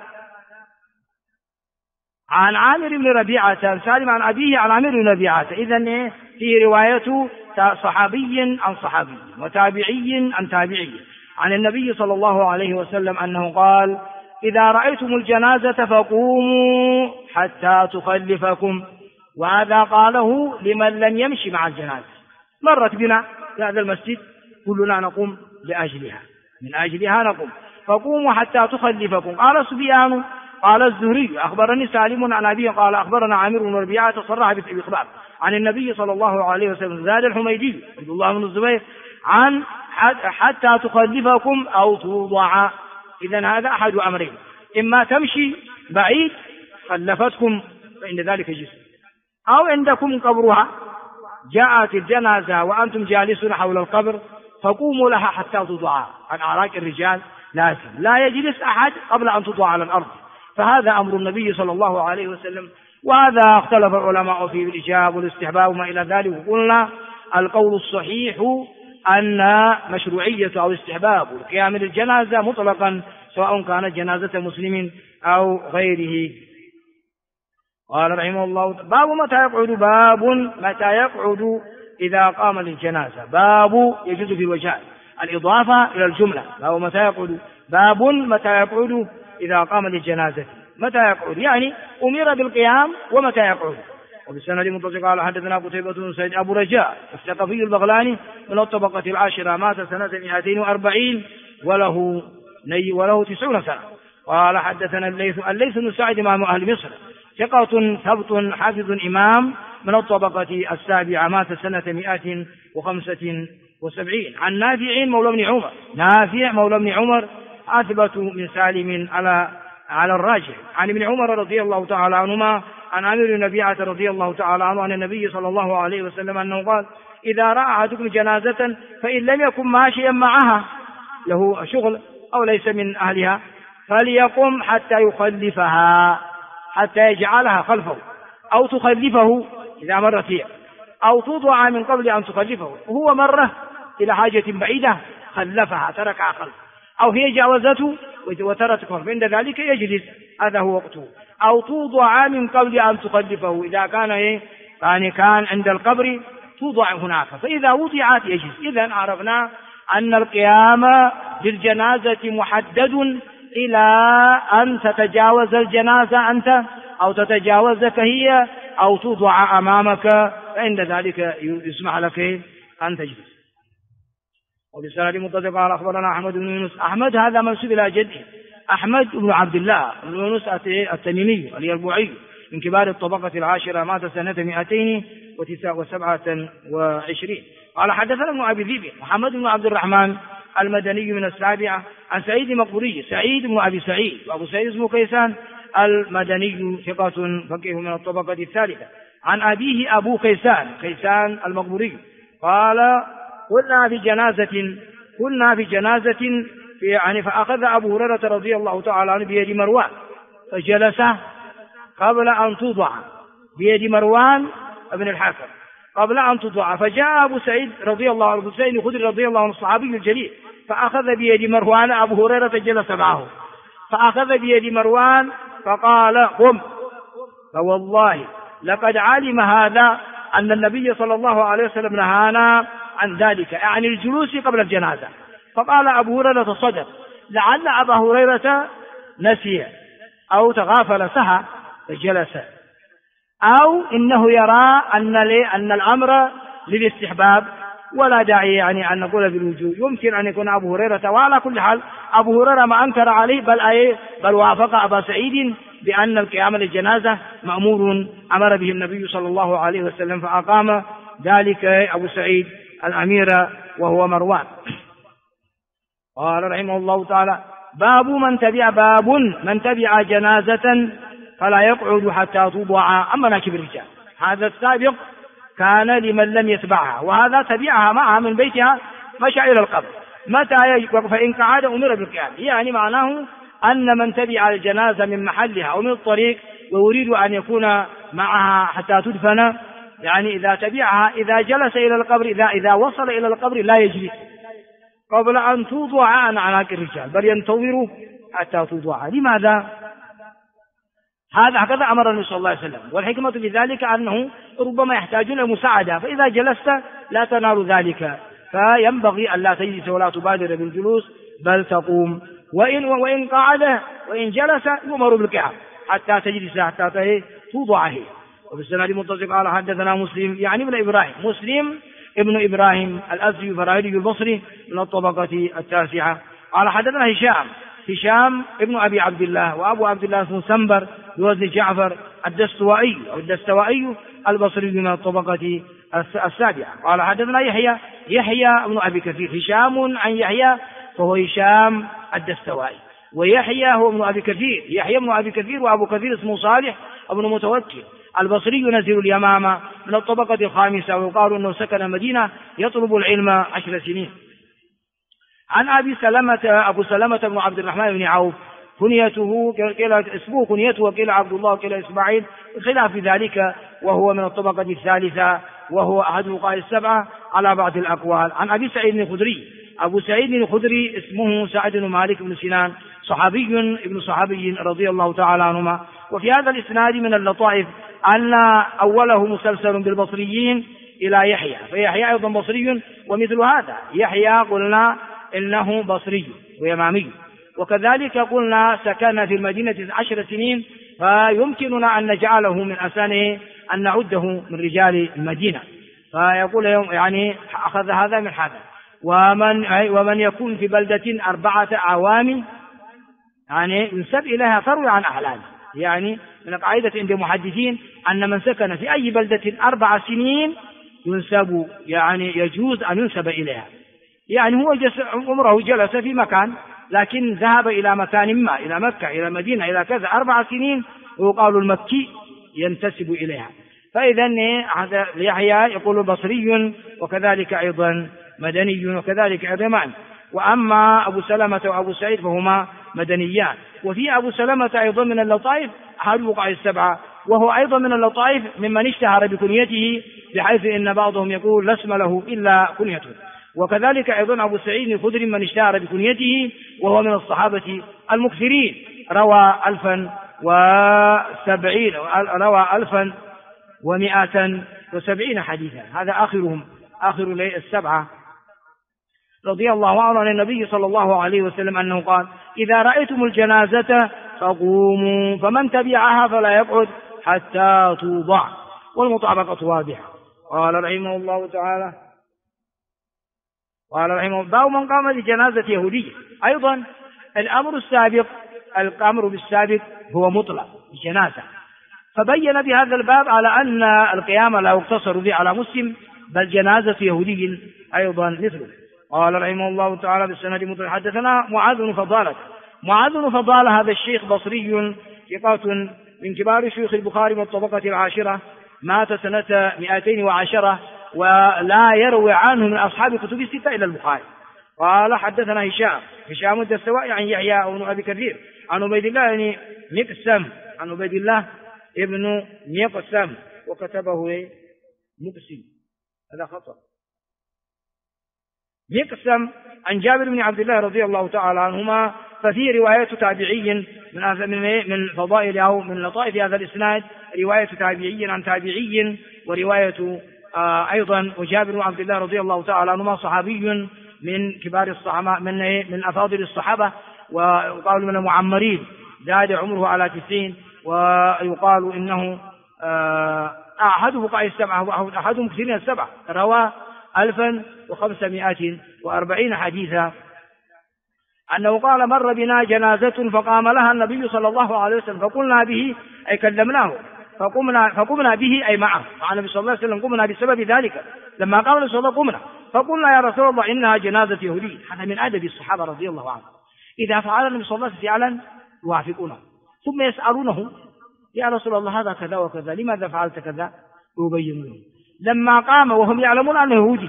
Speaker 1: عن عامر بن ربيعة سالم عن أبيه عن عامر بن ربيعة. إذن في رواية صحابي عن صحابي وتابعي عن تابعي عن النبي صلى الله عليه وسلم أنه قال: إذا رأيتم الجنازة فقوموا حتى تخلفكم. وهذا قاله لمن لم يمشي مع الجنازة. مرت بنا في هذا المسجد كلنا نقوم لأجلها، من أجلها نقوم، فقوموا حتى تخلفكم. قال سفيان قال الزهري أخبرني سالم عن أبيه قال أخبرنا عامر بن ربيعة صرح بالإخبار عن النبي صلى الله عليه وسلم. زاد الحميدي عبد الله بن الزبير عن حتى تخلفكم أو توضع. إذن هذا أحد أمرين: إما تمشي بعيد خلفتكم فإن ذلك جسم، أو عندكم قبرها، جاءت الجنازة وأنتم جالسون حول القبر فقوموا لها حتى توضع. عن أعراك الرجال لازم لا يجلس أحد قبل أن توضع على الأرض، فهذا أمر النبي صلى الله عليه وسلم. وهذا اختلف العلماء فيه الإجاب والاستحباب وما إلى ذلك. وقلنا القول الصحيح أن مشروعية أو استحباب القيام للجنازة مطلقا سواء كانت جنازة مسلم أو غيره. قال رحمه الله: باب متى يقعد. باب متى يقعد إذا قام للجنازة. باب يجوز في الوجهات الإضافة إلى الجملة. باب متى يقعد. باب متى يقعد إذا قام للجنازة. متى يقعد يعني أمر بالقيام ومتى يقعد. وبالسند المتصل قال حدثنا قتيبة بن سعيد أبو رجاء الثقفي البغلاني من الطبقة العاشرة، مات سنة 240 وله 90 سنة. قال حدثنا الليث بن سعد إمام أهل مصر ثقة ثبت حافظ إمام من الطبقة السابعة، مات سنة 175 عن نافع مولى بن عمر. نافع مولى بن عمر أثبت من سالم على الراجح عن ابن عمر رضي الله تعالى عنهما عن عامر بن ربيعة رضي الله تعالى عنه عن النبي صلى الله عليه وسلم أنه قال: إذا رأى أحدكم جنازة فإن لم يكن ماشيا معها له شغل أو ليس من أهلها فليقم حتى يخلفها، حتى يجعلها خلفه، أو تخلفه إذا مرت هي، أو توضع من قبل أن تخلفه، وهو مرة إلى حاجة بعيدة خلفها تركها خلف، أو هي جاوزته وتركه فعند ذلك يجلس، هذا هو وقته. أو توضع من قبل أن تخلفه إذا كان عند القبر توضع هناك، فإذا وضعت يجلس. إذن عرفنا أن القيام بالجنازة محدد إلى أن تتجاوز الجنازة أنت أو تتجاوزك هي أو توضع أمامك، فعند ذلك يسمح لك أن تجلس. وبالسند المتصل قال أخبرنا أحمد بن يونس. أحمد هذا منسوب إلى جده أحمد بن عبد الله بن يونس التميمي اليربوعي من كبار الطبقة العاشرة، مات سنة 227. قال حدثنا ابن أبي ذئب محمد بن عبد الرحمن المدني من السابعة عن سعيد مقبوري سعيد بن أبي سعيد، وأبو سعيد اسمه كيسان المدني ثقة فقيه من الطبقة الثالثة، عن أبيه أبو كيسان المقبوري قال: كنا في جنازة فأخذ أبو هريرة رضي الله تعالى عنه بيد مروان فجلس قبل أن توضع، بيد مروان ابن الحكم قبل أن توضع، فجاء أبو سعيد رضي الله عنه، أبو سعيد الخدري رضي الله عنه الصحابي الجليل، فأخذ بيد مروان أبو هريرة جلس معه، فأخذ بيد مروان فقال: قم، فوالله لقد علم هذا أن النبي صلى الله عليه وسلم نهانا عن ذلك، يعني الجلوس قبل الجنازة. فقال أبو هريرة: صدق، لعل أبا هريرة نسي أو تغافل سهى فجلس، أو إنه يرى أن الأمر للاستحباب ولا داعي يعني أن نقول بالوجوب، يمكن أن يكون أبو هريرة. وعلى كل حال أبو هريرة ما أنكر عليه، بل وافق أبا سعيد بأن القيام للجنازة مأمور أمر به النبي صلى الله عليه وسلم، فأقام ذلك أبو سعيد الأمير وهو مروان. قال رحمه الله تعالى: باب من تبع جنازة فلا يقعد حتى توضع. أما مناكب الرجال، هذا السابق كان لمن لم يتبعها، وهذا تبعها معها من بيتها مشى إلى القبر، متى يقف فإن قعد أمر بالقيام. يعني معناه أن من تبع الجنازة من محلها أو من الطريق ويريد أن يكون معها حتى تدفن، يعني إذا تبعها إذا جلس إلى القبر، إذا وصل إلى القبر لا يجلس قبل أن توضع عن عناق الرجال، بل ينتظر حتى توضع. لماذا؟ هكذا أمر النبي صلى الله عليه وسلم، والحكمة في ذلك أنه ربما يحتاجون إلى مساعدة، فإذا جلست لا تنال ذلك، فينبغي أن لا تجلس ولا تبادر بالجلوس بل تقوم. وإن قعد وإن جلس يؤمر بالقيام حتى تجلس حتى توضعه. وفي السند متصل قال: حدثنا مسلم يعني ابن إبراهيم، مسلم ابن إبراهيم الأزدي الفراهيدي البصري من الطبقة التاسعة. قال: حدثنا هشام ابن أبي عبد الله، وأبو عبد الله اسمه سنبر بوزن جعفر الدستوائي البصري من الطبقة السابعة. قال: حدثنا يحيى ابن أبي كثير، هشام عن يحيى فهو هشام الدستوائي، ويحيى هو ابن أبي كثير، يحيى ابن أبي كثير، وأبو كثير اسمه صالح ابن متوكل البصري ينزل اليمامة من الطبقة الخامسة، ويقال أنه سكن المدينة يطلب العلم 10 سنين. عن أبو سلمة بن عبد الرحمن بن عوف، اسمه كنيته وقيل عبد الله وقيل إسماعيل، خلاف ذلك، وهو من الطبقة الثالثة، وهو أحد الفقهاء السبعة على بعض الأقوال. عن أبي سعيد الخدري، أبو سعيد الخدري اسمه سعد بن مالك بن سنان، صحابي رضي الله تعالى عنهما. وفي هذا الإسناد من اللطائف أن أوله مسلسل بالبصريين إلى يحيى، فيحيى أيضا بصري، ومثل هذا يحيى قلنا إنه بصري ويمامي، وكذلك قلنا سكن في المدينة 10 سنين، فيمكننا أن نجعله من أسانه أن نعده من رجال المدينة. فيقول يعني أخذ هذا من هذا. ومن يكون في بلدة 4 أعوام يعني ينسب إليها تروي عن أحلامه. يعني من القاعدة عند المحدثين أن من سكن في أي بلدة 4 سنين ينسب، يعني يجوز أن ينسب إليها. يعني هو عمره جلس في مكان، لكن ذهب إلى مكان ما، إلى مكة، إلى مدينة، إلى كذا 4 سنين، ويقال المكي ينتسب إليها. فإذا هذا يحيى يقول بصري، وكذلك أيضا مدني، وكذلك أيضا معنى. وأما أبو سلمة وأبو سعيد فهما مدنيان. وفي أبو سلمة أيضا من اللطائف أحد الفقهاء السبعة، وهو أيضا من اللطائف ممن اشتهر بكنيته، بحيث إن بعضهم يقول لا اسم له إلا كنيته. وكذلك أيضا أبو سعيد الخدري من اشتهر بكنيته، وهو من الصحابة المكثرين، روى 1170 حديثا. هذا آخر السبعة رضي الله عنه عن النبي صلى الله عليه وسلم أنه قال: إذا رأيتم الجنازة فقوموا، فمن تبعها فلا يقعد حتى توضع. والمطابقة واضحة. قال رحمه الله تعالى: باب من قام بجنازة يهودية. أيضا الأمر بالسابق هو مطلق الجنازة، فبين بهذا الباب على أن القيام لا يقتصر به على مسلم، بل جنازة يهودي أيضا مثله. قال رحمه الله تعالى بالسند مطلق: حدثنا معاذ بن فضالة هذا الشيخ بصري ثقة من كبار شيوخ البخاري من الطبقة 10، مات سنة 210، ولا يروي عنه من أصحاب كتب 6 إلى البخاري. قال: حدثنا هشام الدستوائي عن يحيى بن أبي كثير عن عبيد الله ابن مقسم، وكتبه مقسم، هذا خطأ، مقسم، عن جابر بن عبد الله رضي الله تعالى عنهما. ففي رواية تابعي من فضائل أو من لطائف هذا الإسناد، رواية تابعي عن تابعي، ورواية أيضا وجابر بن عبد الله رضي الله تعالى عنهما صحابي من كبار الصحابة، من أفاضل الصحابة، ويقال من المعمرين، زاد عمره على 90، ويقال إنه أحد فقهاء السبعة، أحد مكثرين السبعة، روى 1540 حديثا أنه قال مر بنا جنازة فقام لها النبي صلى الله عليه وسلم فقلنا به أي كلمناه فقمنا به أي معه مع النبي صلى الله عليه وسلم قمنا بسبب ذلك لما قام النبي صلى الله عليه وسلم قمنا فقلنا يا رسول الله إنها جنازة يهودي. هذا من أدب الصحابة رضي الله عنهم، إذا فعل النبي صلى الله عليه وسلم فعلا يوافقونه ثم يسألونه يا رسول الله هذا كذا وكذا لماذا فعلت كذا يبينونه. لما قام وهم يعلمون أنه يهودي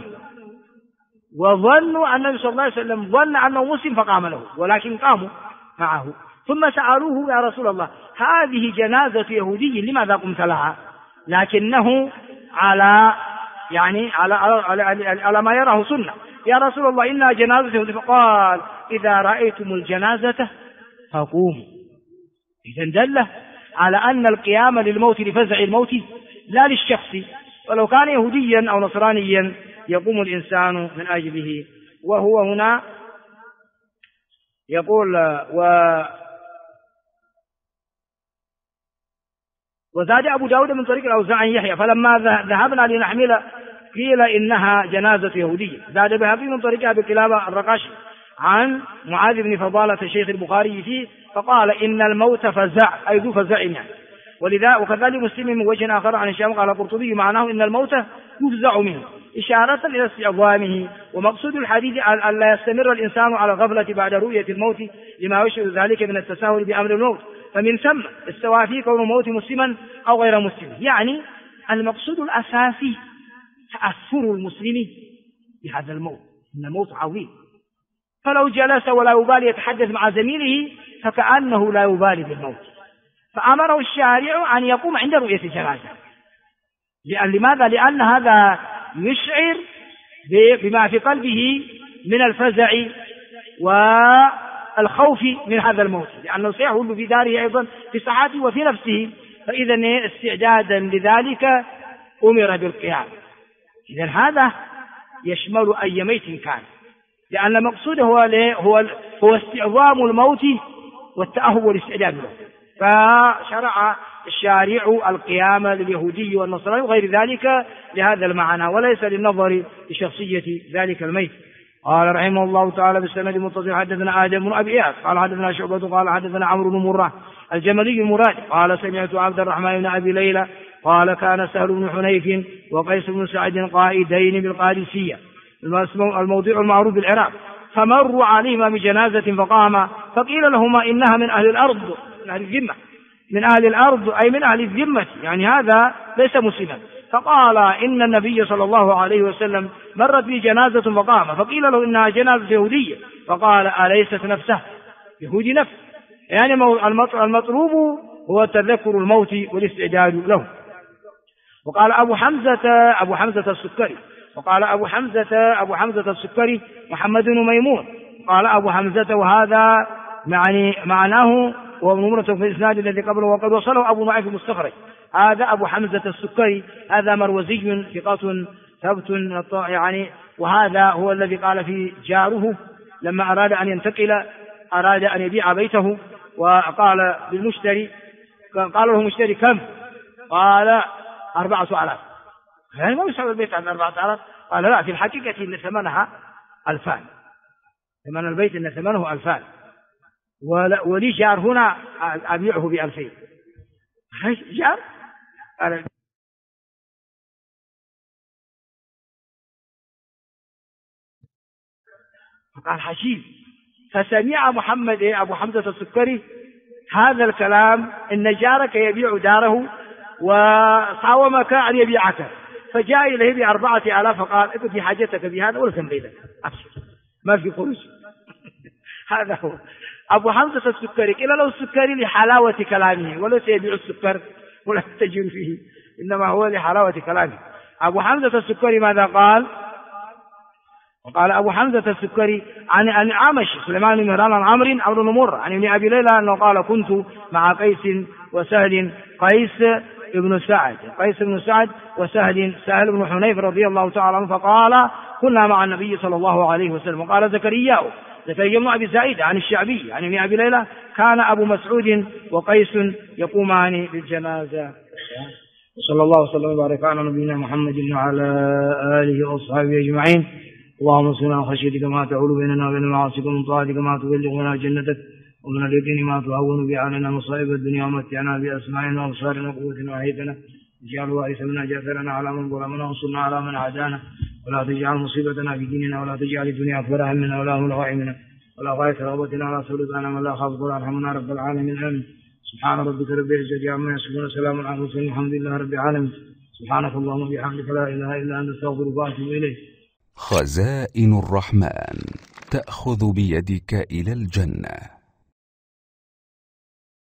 Speaker 1: وظنوا أن النبي صلى الله عليه وسلم ظن أنه مسلم فقام له، ولكن قاموا معه ثم سألوه يا رسول الله هذه جنازة يهودي لماذا قمت لها؟ لكنه على على ما يراه سنة. يا رسول الله إنها جنازة يهودي. فقال إذا رأيتم الجنازة فقوموا. إذن دل على أن القيام للموت لفزع الموت لا للشخص، ولو كان يهوديا أو نصرانيا يقوم الإنسان من أجله. وهو هنا يقول وزاد أبو داود من طريق الأوزاعي يحيى فلما ذهبنا لنحمل قيل إنها جنازة يهودية. زاد بهذه من طريق أبي كلابة الرقاشي عن معاذ بن فضالة الشيخ البخاري فيه فقال إن الموت فزع أي ذو فزع يعني. ولذا وكذلك مسلم من وجه آخر عن الشام قال القرطبي معناه إن الموت يفزع منه إشارة إلى استعظامه. ومقصود الحديث أن لا يستمر الإنسان على الغفلة بعد رؤية الموت لما يشعر ذلك من التساهل بأمر الموت، فمن ثم استوى فيه كون الموت مسلما أو غير مسلم. يعني المقصود الأساسي تأثر المسلم بهذا الموت، إن الموت عظيم، فلو جلس ولا يبالي يتحدث مع زميله فكأنه لا يبالي بالموت. فأمره الشارع أن يقوم عند رؤية الجنازة. لماذا؟ لأن هذا يشعر بما في قلبه من الفزع والخوف من هذا الموت، لأنه سيحول في داره أيضا في صحته وفي نفسه، فإذا استعدادا لذلك أمر بالقيام. إذن هذا يشمل أي ميت كان، لأن مقصوده هو استعظام الموت والتأهب والاستعداد له. فشرع الشارع القيام لليهودي والنصراني وغير ذلك لهذا المعنى، وليس للنظر لشخصية ذلك الميت. قال رحمه الله تعالى بالسند المتصل حدثنا آدم بن أبي إياس قال حدثنا شعبة قال حدثنا عمرو بن مرة الجملي المراد قال سمعت عبد الرحمن بن أبي ليلى قال كان سهل بن حنيف وقيس بن سعد قائدين بالقادسية الموضع المعروف بالعراق، فمروا عليهما بجنازة فقام فقيل لهما إنها من أهل الأرض، من أهل الذمة، من أهل الأرض أي من أهل الذمة، يعني هذا ليس مسلما. فقال إن النبي صلى الله عليه وسلم مرت بي جنازة فقام فقيل له إنها جنازة يهودية فقال أليست نفسه يهودي نفس، يعني المطلوب هو تذكر الموت والاستعداد له. وقال أبو حمزة السكري وقال أبو حمزة السكري محمد بن ميمون قال أبو حمزة وهذا معناه ومنورة في الإسناد الذي قبله وقد وصله أبو نعيم في المستخرج. هذا أبو حمزة السكري هذا مروزي ثقة ثبت يعني، وهذا هو الذي قال في جاره لما أراد أن ينتقل أراد أن يبيع بيته وقال للمشتري قال له المشتري كم؟ قال 4000. يعني ما يساوي البيت عن 4000؟ قال لا، في الحقيقة إن ثمنها 2000، ثمن البيت إن ثمنه 2000 ولي جار هنا أبيعه ب2000. جار فقال حشيم. فسمع محمد أبو حمزة السكري هذا الكلام إن جارك يبيع داره وصاومك أن يبيعك، فجاء إليه ب4000 فقال اقضي حاجتك بهذا ولا تنبيذك أبشر ما في خروج. هذا هو أبو حمزة السكري. قيل له السكري لحلاوة كلامه وليس يبيع السكر ولا يتجر فيه، إنما هو لحلاوة كلامه. أبو حمزة السكري ماذا قال؟ وقال أبو حمزة السكري عن عامش سليمان بن مهران عن عمرو بن مرة عن ابن أبي ليلى أنه قال كنت مع قيس وسهل قيس بن سعد وسهل بن حنيف رضي الله تعالى عنه فقال كنا مع النبي صلى الله عليه وسلم. وقال زكريا بن أبي زائد عن الشعبي عن ابن أبي ليلى كان أبو مسعود وقيس يقومان بالجنازة. وصلى الله وسلم وبارك على نبينا محمد وعلى آله وأصحابه أجمعين. اللهم اصلنا خشيتك ما تعول بيننا وبين معاصيك، ومن طاعتك ما تبلغنا جنتك، ومن اليقين ما تهون به علينا مصائب الدنيا، ومتعنا بأسماعنا وأبصارنا وقوتنا وأحيتنا، اجعل وارث منا جاثرنا على من ظلمنا، وانصرنا على من عادانا، ولا تجعل مصيبتنا في ديننا، ولا تجعل الدنيا أكبر همنا ولا مبلغ علمنا ولا غاية رغبتنا ولا سلطانا من لا خافك ولا ارحمنا رب العالمين. آمين. سبحان ربك رب العزة عما يصفون، سلام على المرسلين، الحمد لله رب العالمين. سبحانك اللهم وبحمدك لا إله إلا أنت أستغفرك وأتوب إليك.
Speaker 2: خزائن الرحمن تأخذ بيدك إلى الجنة.